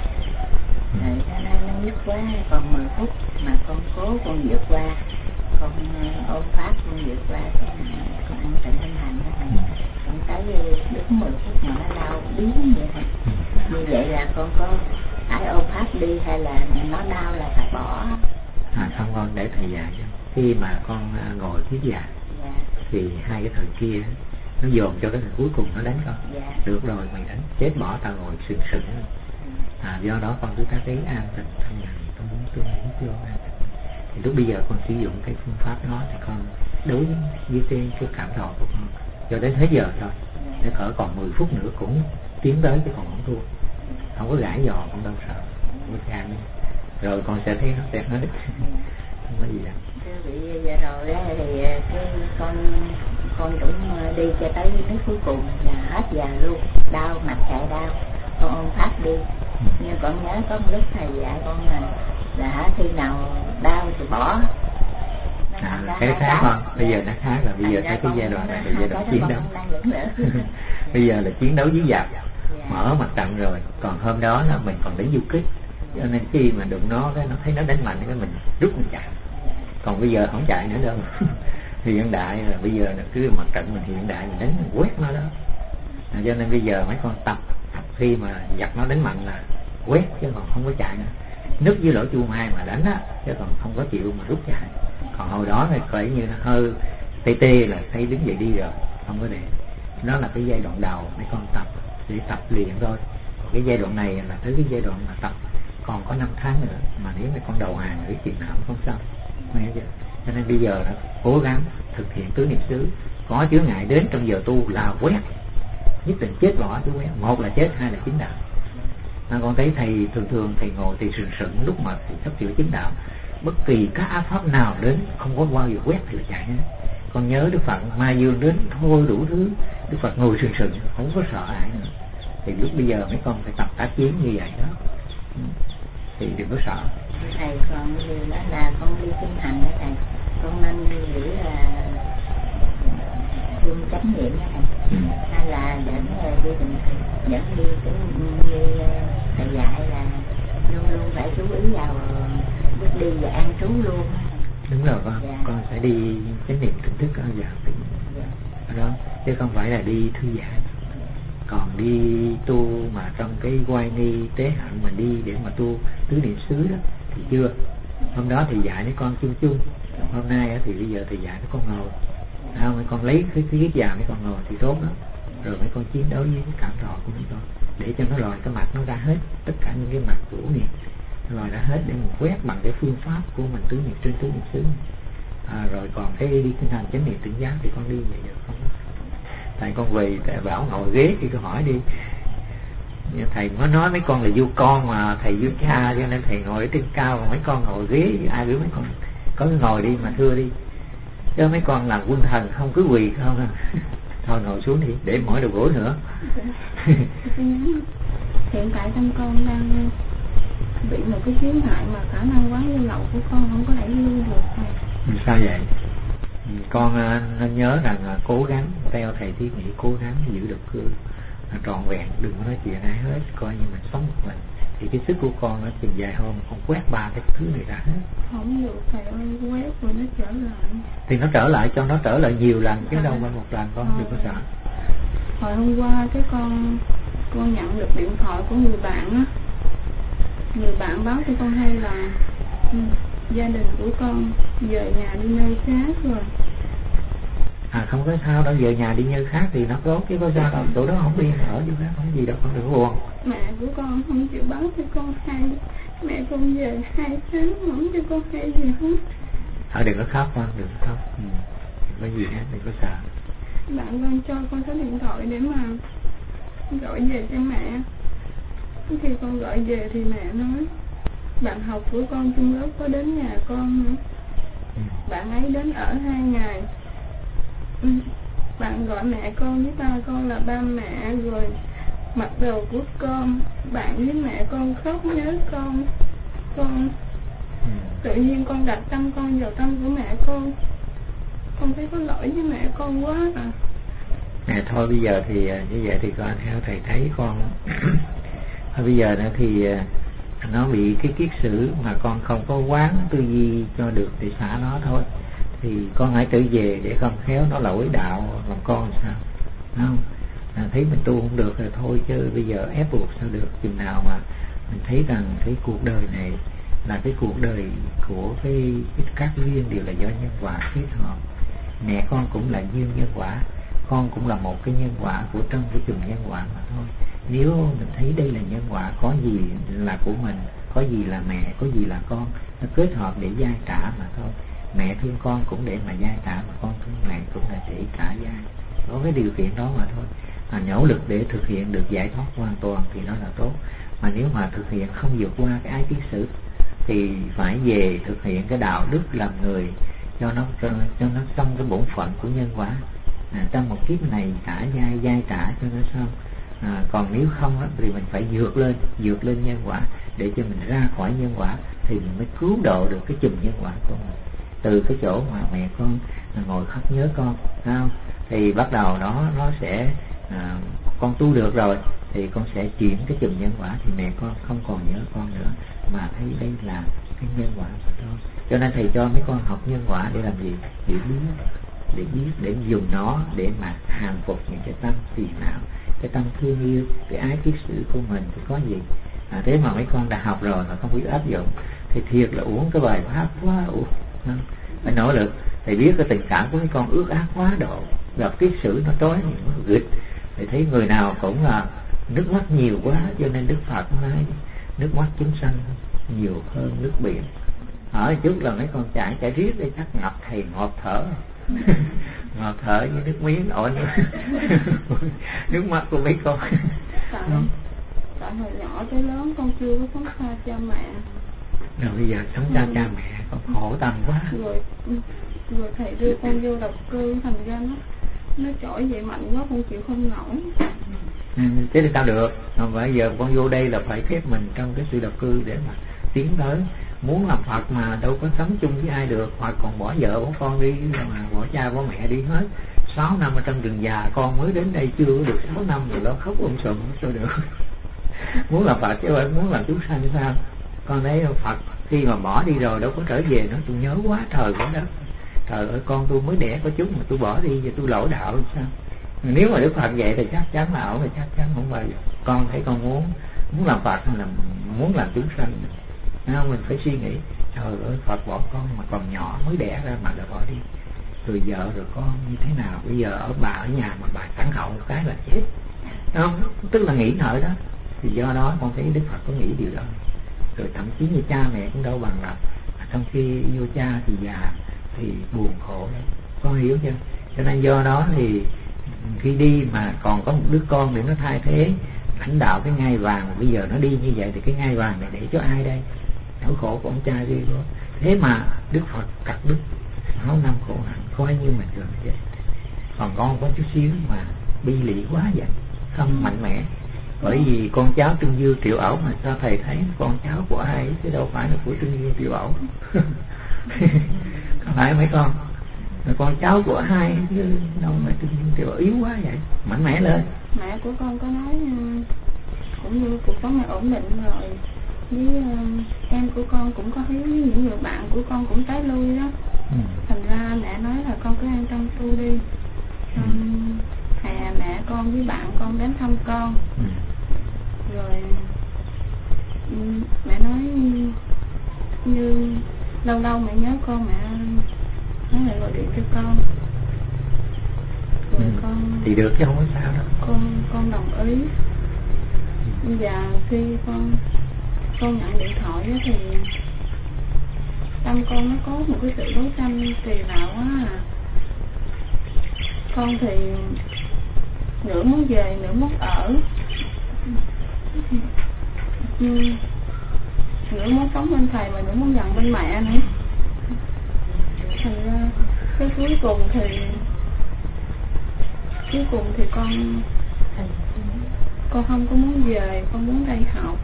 rồi nó nhích quá, còn 10 phút mà con cố con vượt qua, con ôm pháp con vượt qua, con ăn tịnh tinh hành đó thầy. Con tới đúng 10 phút mà nó đau biến vậy thầy. Như vậy là con có phải ôm pháp đi hay là nó đau là phải bỏ? Không con, để thầy dạy cho. Khi mà con ngồi phía già thì 2 cái thời kia nó dồn cho cái thời cuối cùng nó đánh con. Được rồi mày đánh, chết bỏ tao ngồi sừng sững. Do đó con cứ thấy an tịnh thân này, con muốn vô an tịnh. Thì lúc bây giờ con sử dụng cái phương pháp đó thì con đối với cái cảm thọ của con cho đến hết giờ thôi. Để cỡ còn 10 phút nữa cũng tiến tới chứ còn không thua. Không có gãi giò, con đâu sợ, không có gan. Rồi con sẽ thấy nó đẹp hết. Không có gì đâu. Bị giờ rồi đó thì cái con cũng đi cho tới nước cuối cùng là hết giờ luôn, đau mặt chạy đau, con ôm pháp đi. Nhưng con nhớ có một lúc thầy dạy con là khi nào đau thì bỏ. Cái khác con, bây giờ nó khác là bây giờ thấy cái giai đoạn này là giai đoạn chiến đấu. Bây giờ là chiến đấu với giặc, mở mặt trận rồi, còn hôm đó là mình còn đánh du kích, cho nên khi mà đụng nó thấy nó đánh mạnh cái mình rút mình chạy. Còn bây giờ không chạy nữa đâu. Hiện đại là bây giờ là cứ mặt trận mình hiện đại mình đánh mình quét nó đó. Cho nên bây giờ mấy con tập khi mà giặc nó đánh mạnh là quét chứ còn không có chạy nữa. Nứt dưới lỗ chu mai mà đánh á, chứ còn không có chịu mà rút chạy. Còn hồi đó thì coi như nó hơi tê tê là thấy đứng dậy đi rồi, không có để. Đó là cái giai đoạn đầu mấy con tập để tập luyện thôi. Còn cái giai đoạn này là tới cái giai đoạn mà tập còn có 5 tháng nữa, mà nếu mấy con đầu hàng cái chuyện nào cũng không xong. Cho nên bây giờ là cố gắng thực hiện tứ niệm xứ, có chướng ngại đến trong giờ tu là quét, nhất định chết bỏ chứ quét. Một là chết, hai là chứng đạo. Con thấy thầy thường thầy ngồi thì sừng lúc mà sắp sửa chứng đạo, bất kỳ các áp pháp nào đến không có bao giờ quét thì là chạy hết. Con nhớ Đức Phật Mai Dương đến thôi đủ thứ, Đức Phật ngồi sừng không có sợ ai nữa. Thì lúc bây giờ mấy con phải tập tác chiến như vậy đó, thì đừng có sợ. Thầy còn như đó là con đi kinh hành đó thầy, con nên giữ là luôn chánh niệm đó thầy, hay là dẫn đi dẫn đi cái như thầy dạy là luôn luôn phải chú ý vào bước đi và an trú luôn. Đúng rồi con sẽ đi chánh niệm tỉnh thức ở vào đó, chứ không phải là đi thư giãn. Còn đi tu mà trong cái quay nghi tế hạnh mà đi để mà tu tứ niệm xứ đó thì chưa. Hôm đó thì dạy mấy con chung, hôm nay thì bây giờ thì dạy mấy con ngồi, mấy con lấy cái ghế già mấy con ngồi thì tốt đó, rồi mấy con chiến đấu với cái cảm thọ của mấy con để cho nó lòi cái mặt nó ra hết, tất cả những cái mặt của niệm nó lòi ra hết để mình quét bằng cái phương pháp của mình tứ niệm trên tứ niệm xứ. Rồi còn cái đi kinh hành chánh niệm tỉnh giác thì con đi vậy được không? Thầy con về thầy bảo ngồi ghế thì tôi hỏi đi, thầy mới nói mấy con là du con mà thầy du cha, cho nên thầy ngồi ở trên cao, còn mấy con ngồi ghế, ai biết mấy con có cái ngồi đi mà thưa đi, chứ mấy con làm quân thần không cứ quỳ không. Thôi ngồi xuống đi để mỏi đầu gối nữa. Hiện tại trong con đang bị một cái chướng ngại mà khả năng quán vô lậu của con không có đẩy lui được thầy. Sao vậy? Con nên nhớ rằng cố gắng theo thầy thiết nghĩ, cố gắng giữ được trọn vẹn, đừng có nói chuyện ai hết, coi như mình sống một mình. Thì cái sức của con nó chừng vài hôm con quét ba cái thứ này ra hết. Không được thầy ơi, quét rồi nó trở lại. Thì nó trở lại, cho nó trở lại nhiều lần chứ đâu phải một lần, con đừng có sợ. Hồi hôm qua cái con nhận được điện thoại của người bạn á, người bạn báo cho con hay là gia đình của con về nhà đi nơi khác rồi. Không có sao đâu, về nhà đi nơi khác thì nó tốt chứ có sao đâu, tụi đó không đi ở chỗ khác không gì đâu, con đừng buồn. Mẹ của con không chịu báo cho con hay, mẹ con về 2 tháng không cho con hay gì hết. Đừng có khóc con, đừng có khóc, đừng có gì hết, đừng có sợ. Bạn con cho con số điện thoại để mà gọi về cho mẹ. Khi con gọi về thì mẹ nói bạn học của con trong lớp có đến nhà con nữa. Bạn ấy đến ở 2 ngày. Bạn gọi mẹ con với ba con là ba mẹ, rồi mặc đồ của con, bạn với mẹ con khóc nhớ con. Tự nhiên con đặt tâm con vào tâm của mẹ con thấy có lỗi với mẹ con quá à. Thôi bây giờ thì như vậy thì con theo thầy thấy con thôi bây giờ nữa thì nó bị cái kiết sử mà con không có quán tư duy cho được thì xả nó thôi. Thì con hãy trở về để không khéo nó lỗi đạo làm con sao, không? Thấy mình tu không được rồi thôi, chứ bây giờ ép buộc sao được. Chừng nào mà mình thấy rằng cái cuộc đời này là cái cuộc đời của các duyên đều là do nhân quả kết hợp. Mẹ con cũng là duyên nhân quả, con cũng là một cái nhân quả của trong cái chùm nhân quả mà thôi. Nếu mình thấy đây là nhân quả, có gì là của mình, có gì là mẹ, có gì là con, nó kết hợp để giai trả mà thôi. Mẹ thương con cũng để mà giai trả, mà con thương mẹ cũng là để trả giai. Có cái điều kiện đó mà thôi. Mà nỗ lực để thực hiện được giải thoát hoàn toàn thì nó là tốt. Mà nếu mà thực hiện không vượt qua cái ái kiết sử thì phải về thực hiện cái đạo đức làm người cho nó xong cái bổn phận của nhân quả. Trong một kiếp này trả giai trả cho nó xong. Còn nếu không đó, thì mình phải vượt lên nhân quả để cho mình ra khỏi nhân quả thì mình mới cứu độ được cái chùm nhân quả của mình. Từ cái chỗ mà mẹ con ngồi khóc nhớ con, không? Thì bắt đầu nó sẽ con tu được rồi thì con sẽ chuyển cái chùm nhân quả, thì mẹ con không còn nhớ con nữa mà thấy đây là cái nhân quả mà thôi. Cho nên thầy cho mấy con học nhân quả để làm gì? Để biết để biết, để dùng nó để mà hàng phục những cái tâm phiền não, cái tâm thương yêu, cái ái kiết sử của mình thì có gì. Thế mà mấy con đã học rồi mà không biết áp dụng thì thiệt là uống cái bài pháp quá, phải nỗ lực. Thầy biết cái tình cảm của mấy con ước ác quá độ, gặp kiết sử nó trói nó gịch. Thầy thấy người nào cũng là nước mắt nhiều quá, cho nên Đức Phật nói nước mắt chúng sanh nhiều hơn nước biển. Ở trước là mấy con chảy riết đây chắc ngập thầy ngọt thở. Ngọt thở với nước miếng nổi nữa. Nước mắt của mấy con. Tại hồi nhỏ tới lớn con chưa có sống xa cha mẹ. Rồi bây giờ sống xa cha mẹ con khổ tâm quá. Rồi thầy đưa con vô độc cư, thành ra nó trỗi dậy mạnh quá con chịu không nổi. Thế thì sao được? Bây giờ con vô đây là phải khép mình trong cái sự độc cư để mà tiến tới. Muốn làm Phật mà đâu có sống chung với ai được, hoặc còn bỏ vợ bỏ con đi, mà bỏ cha bỏ mẹ đi hết. 6 năm ở trong rừng già, con mới đến đây chưa có được 6 năm rồi nó khóc sùm sao được. Muốn làm Phật chứ không muốn làm chúng sanh sao? Con thấy Phật khi mà bỏ đi rồi đâu có trở về nữa, tôi nhớ quá trời quá đất. Trời ơi, con tôi mới đẻ có chút mà tôi bỏ đi, giờ tôi lỗi đạo sao? Nếu mà Đức Phật vậy thì chắc chắn là ổn, thì chắc chắn không bao giờ. Con thấy con muốn làm Phật hay là muốn làm chúng sanh? Không, mình phải suy nghĩ, trời ơi, Phật bỏ con mà còn nhỏ mới đẻ ra mà đã bỏ đi, rồi vợ rồi con như thế nào? Bây giờ bà ở nhà mà bà sẵn hậu một cái là chết, không? Tức là nghĩ ngợi đó. Thì do đó con thấy Đức Phật có nghĩ điều đó. Rồi thậm chí như cha mẹ cũng đâu bằng là trong khi yêu cha thì già thì buồn khổ lắm, con hiểu chưa? Cho nên do đó thì khi đi mà còn có một đứa con để nó thay thế lãnh đạo cái ngai vàng, mà bây giờ nó đi như vậy thì cái ngai vàng này để cho ai đây? Nỗi khổ của ông cha đi đó. Thế mà Đức Phật cắt đứt 6 năm khổ hạnh, coi như mình thường vậy. Còn con có chút xíu mà bi lụy quá vậy, không mạnh mẽ. Bởi vì con cháu Trương Dương Triệu Ẩu mà sao thầy thấy con cháu của ai chứ đâu phải là của Trương Dương Triệu Ẩu. Không phải mấy con, là con cháu của ai chứ đâu mà Trương Dương Triệu Ẩu yếu quá vậy, mạnh mẽ lên. Mẹ của con có nói cũng như cuộc sống này ổn định rồi, với em của con cũng có hiếu với những người bạn của con cũng tái lui đó. Thành ra mẹ nói là con cứ an tâm tu đi. Hè mẹ con với bạn con đến thăm con. Rồi mẹ nói như lâu lâu mẹ nhớ con, mẹ nói lại gọi điện cho con. Rồi con thì được chứ không có sao đâu. Con đồng ý. Và khi con nhận điện thoại đó thì tâm con nó có một cái sự đấu tranh kỳ lạ quá à. Con thì nửa muốn về, nửa muốn ở, nửa muốn sống bên thầy mà nửa muốn dằn bên mẹ nữa. Thành ra cái cuối cùng thì con không có muốn về, con muốn đây học.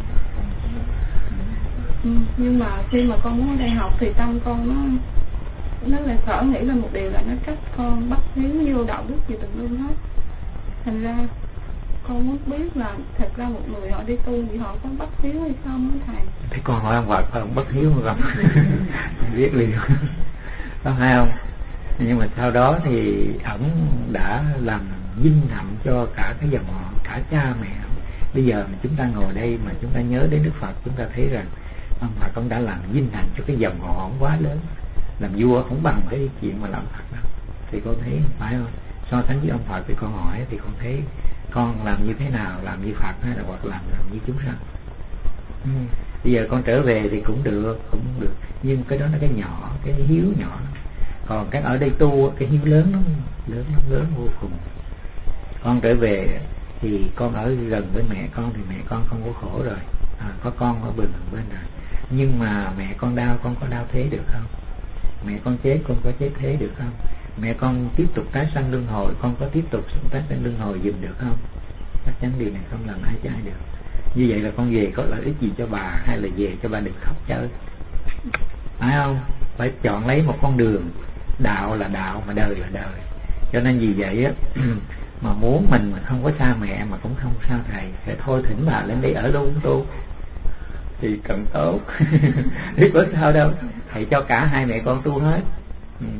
Nhưng mà khi mà con muốn ở đây học thì tâm con nó lại khởi nghĩ là một điều là nó trách con bất hiếu vô đạo đức gì tùm lum hết. Thành ra con muốn biết là thật ra một người họ đi tu thì họ có bất hiếu hay không đó thầy. Thế con hỏi ông Phật ông bất hiếu không? Biết liền. Có hay không? Nhưng mà sau đó thì ổng đã làm vinh hạnh cho cả cái dòng họ, cả cha mẹ. Bây giờ mà chúng ta ngồi đây mà chúng ta nhớ đến Đức Phật, chúng ta thấy rằng ông Phật cũng đã làm vinh hạnh cho cái dòng họ quá lớn. Làm vua không bằng cái chuyện mà làm Phật đâu. Thì con thấy phải không? So sánh với ông Phật thì con hỏi thì con thấy con làm như thế nào, làm như Phật hay là hoặc làm như chúng sanh. Bây giờ con trở về thì cũng được, nhưng cái đó là cái nhỏ, cái hiếu nhỏ. Còn cái ở đây tu cái hiếu lớn lắm, lớn vô cùng. Con trở về thì con ở gần với mẹ con thì mẹ con không có khổ rồi, có con ở bên rồi. Nhưng mà mẹ con đau, con có đau thế được không? Mẹ con chết, con có chết thế được không? Mẹ con tiếp tục tái sanh luân hồi, con có tiếp tục tái sanh luân hồi giùm được không? Chắc chắn điều này không làm ai cho ai được. Như vậy là con về có lợi ích gì cho bà, hay là về cho bà đừng khóc chơi? Phải không? Phải chọn lấy một con đường. Đạo là đạo mà đời là đời. Cho nên vì vậy á, mà muốn mình mà không có xa mẹ mà cũng không xa thầy, phải thôi thỉnh bà lên đây ở đâu cũng tu thì cần tốt. Biết có sao đâu, thầy cho cả hai mẹ con tu hết.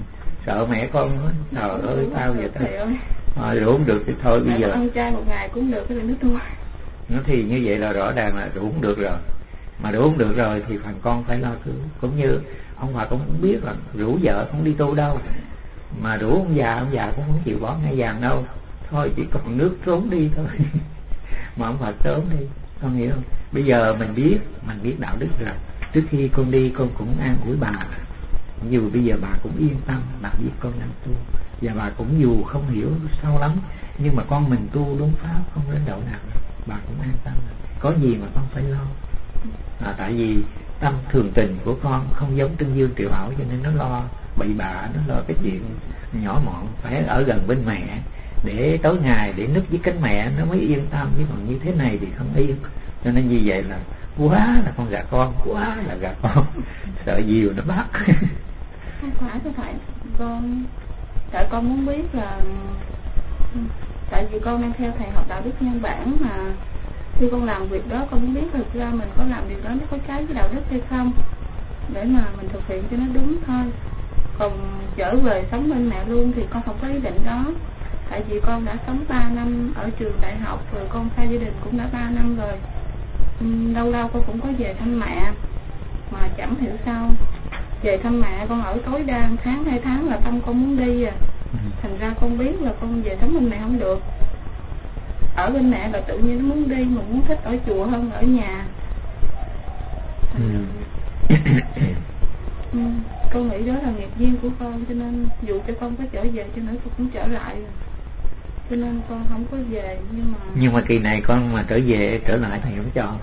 sợ mẹ con nói, trời ơi tao vậy ta rủ không được thì thôi bây giờ ăn chay một ngày cũng được cái nước tôi. nó thì như vậy là rõ ràng là rủ không được rồi, mà rủ không được rồi thì phần con phải lo cứu. Cũng như ông Hòa cũng biết là rủ vợ không đi tu đâu, mà rủ ông già cũng không chịu bỏ ngay vàng đâu, thôi chỉ còn nước trốn đi thôi. Mà ông Hòa trốn đi, con hiểu không? Bây giờ mình biết đạo đức rồi, trước khi con đi con cũng an ủi bà, dù bây giờ bà cũng yên tâm, bà biết con đang tu, và bà cũng dù không hiểu sâu lắm, nhưng mà con mình tu đúng pháp không đến độ nào, bà cũng an tâm. Có gì mà con phải lo, tại vì tâm thường tình của con không giống Trương Dương Triệu Hảo, cho nên nó lo bậy bạ, nó lo cái chuyện nhỏ mọn, phải ở gần bên mẹ để tối ngày để núp với cánh mẹ nó mới yên tâm, chứ còn như thế này thì không yên. Cho nên như vậy là quá là con gà con, quá là gà con, sợ diều nó bắt. Không phải con tại con muốn biết là tại vì con đang theo thầy học đạo đức nhân bản, mà khi con làm việc đó con muốn biết thực ra mình có làm điều đó nó có trái với đạo đức hay không, để mà mình thực hiện cho nó đúng thôi. Còn trở về sống bên mẹ luôn thì con không có ý định đó, tại vì con đã sống 3 năm ở trường đại học rồi, con xa gia đình cũng đã 3 năm rồi. Lâu lâu con cũng có về thăm mẹ, mà chẳng hiểu sao về thăm mẹ con ở tối đa 1 tháng 2 tháng là tâm con muốn đi thành ra con biết là con về sống bên mẹ không được. Ở bên mẹ là tự nhiên nó muốn đi, mà muốn thích ở chùa hơn ở nhà. Con nghĩ đó là nghiệp duyên của con, cho nên dù cho con có trở về cho nữa con cũng trở lại, cho nên con không có về. Nhưng mà kỳ này con mà trở lại thầy không cho.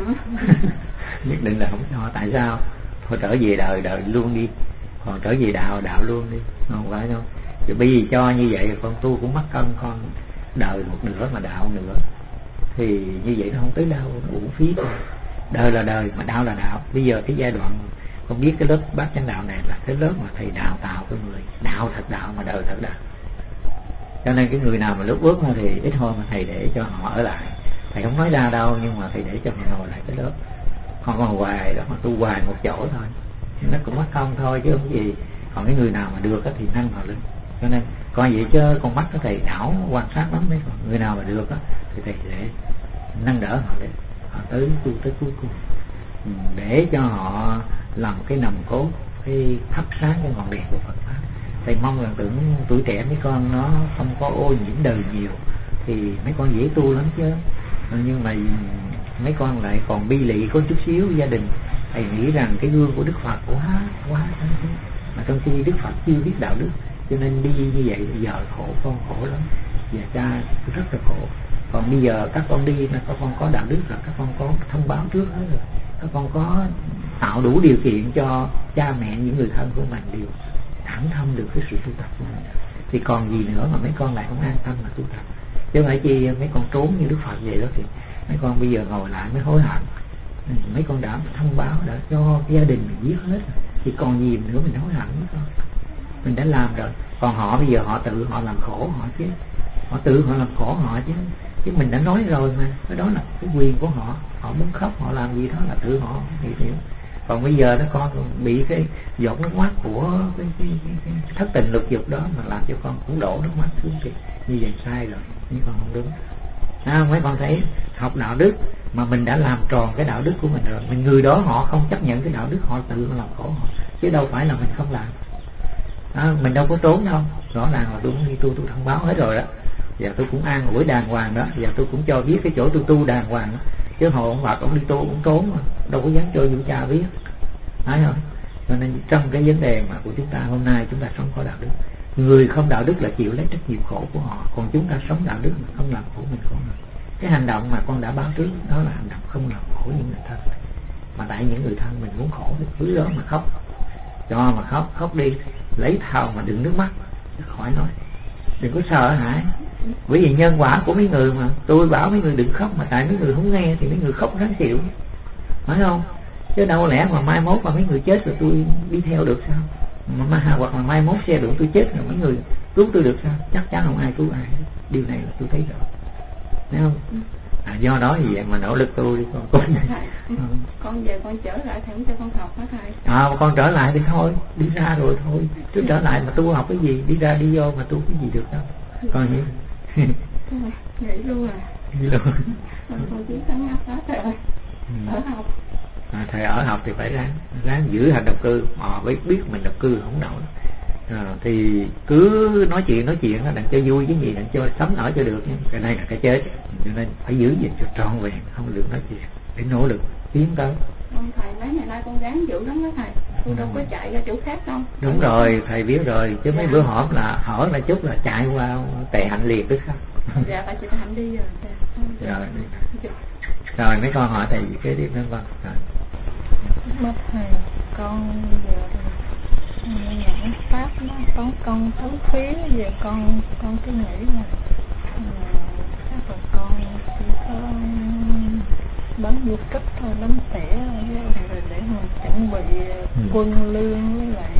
Nhất định là không cho. Tại sao? Thôi trở về đời luôn đi, còn trở về đạo luôn đi, không phải đâu. Thì bây giờ cho như vậy con tu cũng mất công, con đời một nửa mà đạo nữa thì như vậy nó không tới đâu, nó uổng phí thôi. Đời là đời mà đạo là đạo. Bây giờ cái giai đoạn con biết cái lớp bát chánh đạo này là cái lớp mà thầy đào tạo cái người đạo thật đạo mà đời thật đạo. Cho nên cái người nào mà lúc bước thôi thì ít thôi mà thầy để cho họ ở lại. Thầy không nói ra đâu, nhưng mà thầy để cho họ ngồi lại cái lớp. Không còn hoài đó mà tu hoài một chỗ thôi, nó cũng mất công thôi chứ không gì. Còn cái người nào mà được thì nâng họ lên. Cho nên coi vậy chứ con mắt của thầy não quan sát lắm đấy. Còn người nào mà được thì thầy để nâng đỡ họ để họ tới tu tới cuối cùng, để cho họ làm cái nòng cốt, cái thắp sáng cái ngọn đèn của Phật pháp. Thầy mong rằng tưởng tuổi trẻ mấy con nó không có ô nhiễm đời nhiều thì mấy con dễ tu lắm chứ. Nhưng mà mấy con lại còn bi lụy có chút xíu gia đình. Thầy nghĩ rằng cái gương của Đức Phật quá mà trong khi Đức Phật chưa biết đạo đức, cho nên đi như vậy giờ khổ, con khổ lắm, và cha rất là khổ. Còn bây giờ các con đi là các con có đạo đức rồi, các con có thông báo trước hết rồi, các con có tạo đủ điều kiện cho cha mẹ, những người thân của mình đều thẳng thâm được cái sự tu tập của mình, thì còn gì nữa mà mấy con lại không an tâm mà tu tập. Chứ không phải chi mấy con trốn như Đức Phật vậy đó thì mấy con bây giờ ngồi lại mới hối hận. Mấy con đã thông báo, đã cho gia đình mình biết hết thì còn gì nữa mình hối hận mấy con. Mình đã làm rồi. Còn họ bây giờ họ tự họ làm khổ họ chứ, họ tự họ làm khổ họ chứ mình đã nói rồi mà, cái đó là cái quyền của họ. Họ muốn khóc họ làm gì đó là tự họ hiểu. Còn bây giờ đó con bị cái giọt nước mắt của cái thất tình lục dục đó mà làm cho con cũng đổ nước mắt xuống, thì như vậy sai rồi, như con không đúng. Mấy con thấy học đạo đức mà mình đã làm tròn cái đạo đức của mình rồi, mình người đó họ không chấp nhận cái đạo đức, họ tự làm khổ họ, chứ đâu phải là mình không làm. Mình đâu có trốn đâu, rõ ràng là tôi muốn đi tu, tôi thông báo hết rồi đó, và tôi cũng an ủi đàng hoàng đó, và tôi cũng cho biết cái chỗ tôi tu đàng hoàng đó. Chứ hồi ông Phật ông đi tu cũng trốn mà, đâu có dám cho vũ cha biết, thấy không? Cho nên trong cái vấn đề mà của chúng ta hôm nay, chúng ta sống có đạo đức. Người không đạo đức là chịu lấy trách nhiệm khổ của họ, còn chúng ta sống đạo đức mà không làm khổ mình khổ mình. Cái hành động mà con đã báo trước đó là hành động không làm khổ những người thân, mà tại những người thân mình muốn khổ thì cứ đó mà khóc, cho mà khóc đi, lấy thao mà đừng nước mắt, khỏi nói, đừng có sợ hãi. Bởi vì nhân quả của mấy người mà, tôi bảo mấy người đừng khóc, mà tại mấy người không nghe thì mấy người khóc ráng chịu, phải không? Chứ đâu lẽ mà mai mốt mà mấy người chết rồi tôi đi theo được sao? Hoặc là mai mốt xe đụng tôi chết rồi mấy người cứu tôi được sao? Chắc chắn không ai cứu ai. Điều này là tôi thấy rõ, thấy không? Do đó gì vậy mà nỗ lực tu đi con. Con về con trở lại thầy cho con học hả thầy? Con trở lại thì thôi, đi ra rồi thôi, chứ trở lại mà tu học cái gì, đi ra đi vô mà tu cái gì được đâu. Con hiểu. Nghĩ luôn à. Nghĩ luôn. Con chỉ sáng ngắt hết rồi. Ở học. Thầy ở học thì phải ráng giữ hành độc cư. Biết mình độc cư không nổi. Thì cứ nói chuyện nó đặng cho vui cái gì, đặng cho sống nổi cho được. Cái này là cái chết, cho nên phải giữ gìn cho trọn vẹn, không được nói chuyện, để nỗ lực tiến tới. Thầy mấy ngày nay con ráng giữ lắm đó thầy, tôi đâu có chạy ra chỗ khác đâu. Đúng rồi, thầy biết rồi, chứ mấy bữa hổm là hỏi là chút là chạy qua tệ hạnh liền tức khắc. Dạ phải chị Hạnh đi rồi. Rồi mấy con hỏi thầy gì kế tiếp nữa con. Mất thầy, con giờ nhận pháp nó con thấu khí về con cứ nghĩ là chắc là con chỉ có bán du kích thôi, đánh tỉa rồi để mình chuẩn bị quân lương với lại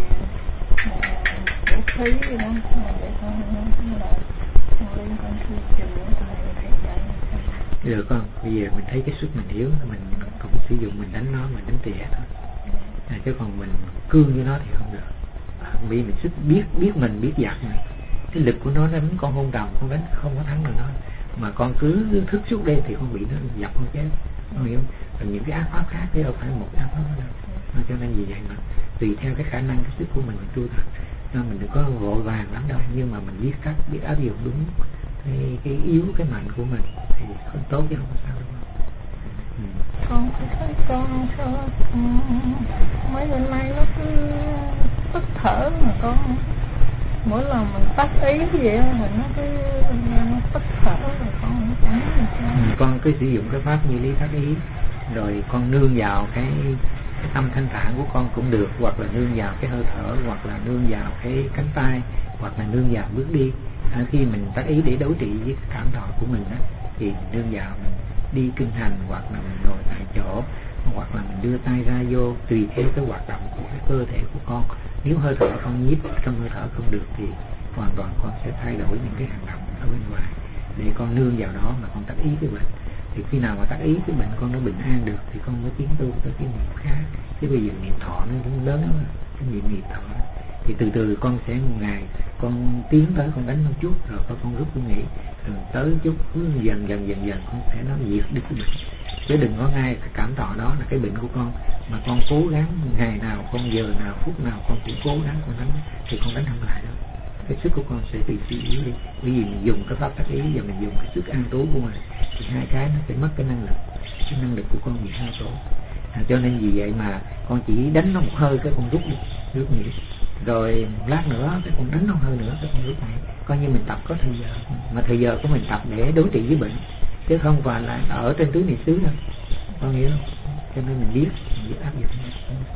vũ khí gì đó để con là con lương con thi trường thầy dạy. Được con, bây giờ mình thấy cái sức mình yếu, mình cũng sử dụng mình đánh nó, mình đánh tỉa thôi. Chứ còn mình cương với nó thì không được. Vì mình sức biết mình biết giặc mình, cái lực của nó đánh con hôn đồng, con đánh không có thắng được nó, mà con cứ thức suốt đêm thì con bị nó dập con chết, con hiểu. Còn những cái ác pháp khác chứ đâu phải một ác pháp đâu. Cho nên vì vậy mà tùy theo cái khả năng, cái sức của mình tu tập, nên mình đừng có vội vàng lắm đâu, nhưng mà mình biết cách, biết áp dụng đúng cái yếu cái mạnh của mình thì không tốt chứ không có sao đâu. Con thấy con sao mấy bên nay nó cứ tức thở, mà con mỗi lần mình tác ý vậy thì nó cứ tức thở, rồi con chẳng biết sao. Con cứ sử dụng cái pháp như lý tác ý, rồi con nương vào cái tâm thanh thản của con cũng được, hoặc là nương vào cái hơi thở, hoặc là nương vào cái cánh tay, hoặc là nương vào bước đi. Khi mình tác ý để đối trị với cảm thọ của mình đó, thì mình nương vào mình đi kinh hành, hoặc là mình ngồi tại chỗ, hoặc là mình đưa tay ra vô, tùy theo cái hoạt động của cái cơ thể của con. Nếu hơi thở con nhíp trong hơi thở không được thì hoàn toàn con sẽ thay đổi những cái hành động ở bên ngoài để con nương vào đó mà con tác ý cái bệnh. Thì khi nào mà tác ý cái bệnh con nó bình an được thì con mới tiến tu tới cái nghiệp khác. Chứ bây giờ nghiệp thọ nó cũng lớn lắm, cái nghiệp thọ đó. Thì từ từ con sẽ một ngày con tiến tới, con đánh một chút rồi con rút con nghỉ, rồi tới chút dần dần con sẽ nó diệt đi cái bệnh. Chứ đừng có ngay cái cảm thọ đó là cái bệnh của con, mà con cố gắng ngày nào, con giờ nào, phút nào con cũng cố gắng con đánh, thì con đánh không lại đâu. Cái sức của con sẽ bị suy yếu đi, bởi vì mình dùng cái pháp tác ý và mình dùng cái sức an trú của mình, thì hai cái nó sẽ mất cái năng lực của con bị hao tổn. Cho nên vì vậy mà con chỉ đánh nó một hơi cái con rút đi, rút nghỉ, rồi lát nữa cái con đánh nó hơi nữa cái con rút nghỉ. Coi như mình tập có thời giờ, mà thời giờ của mình tập để đối trị với bệnh, chứ không phải là ở trên tứ niệm xứ đâu, con hiểu không? Cho nên mình biết áp dụng.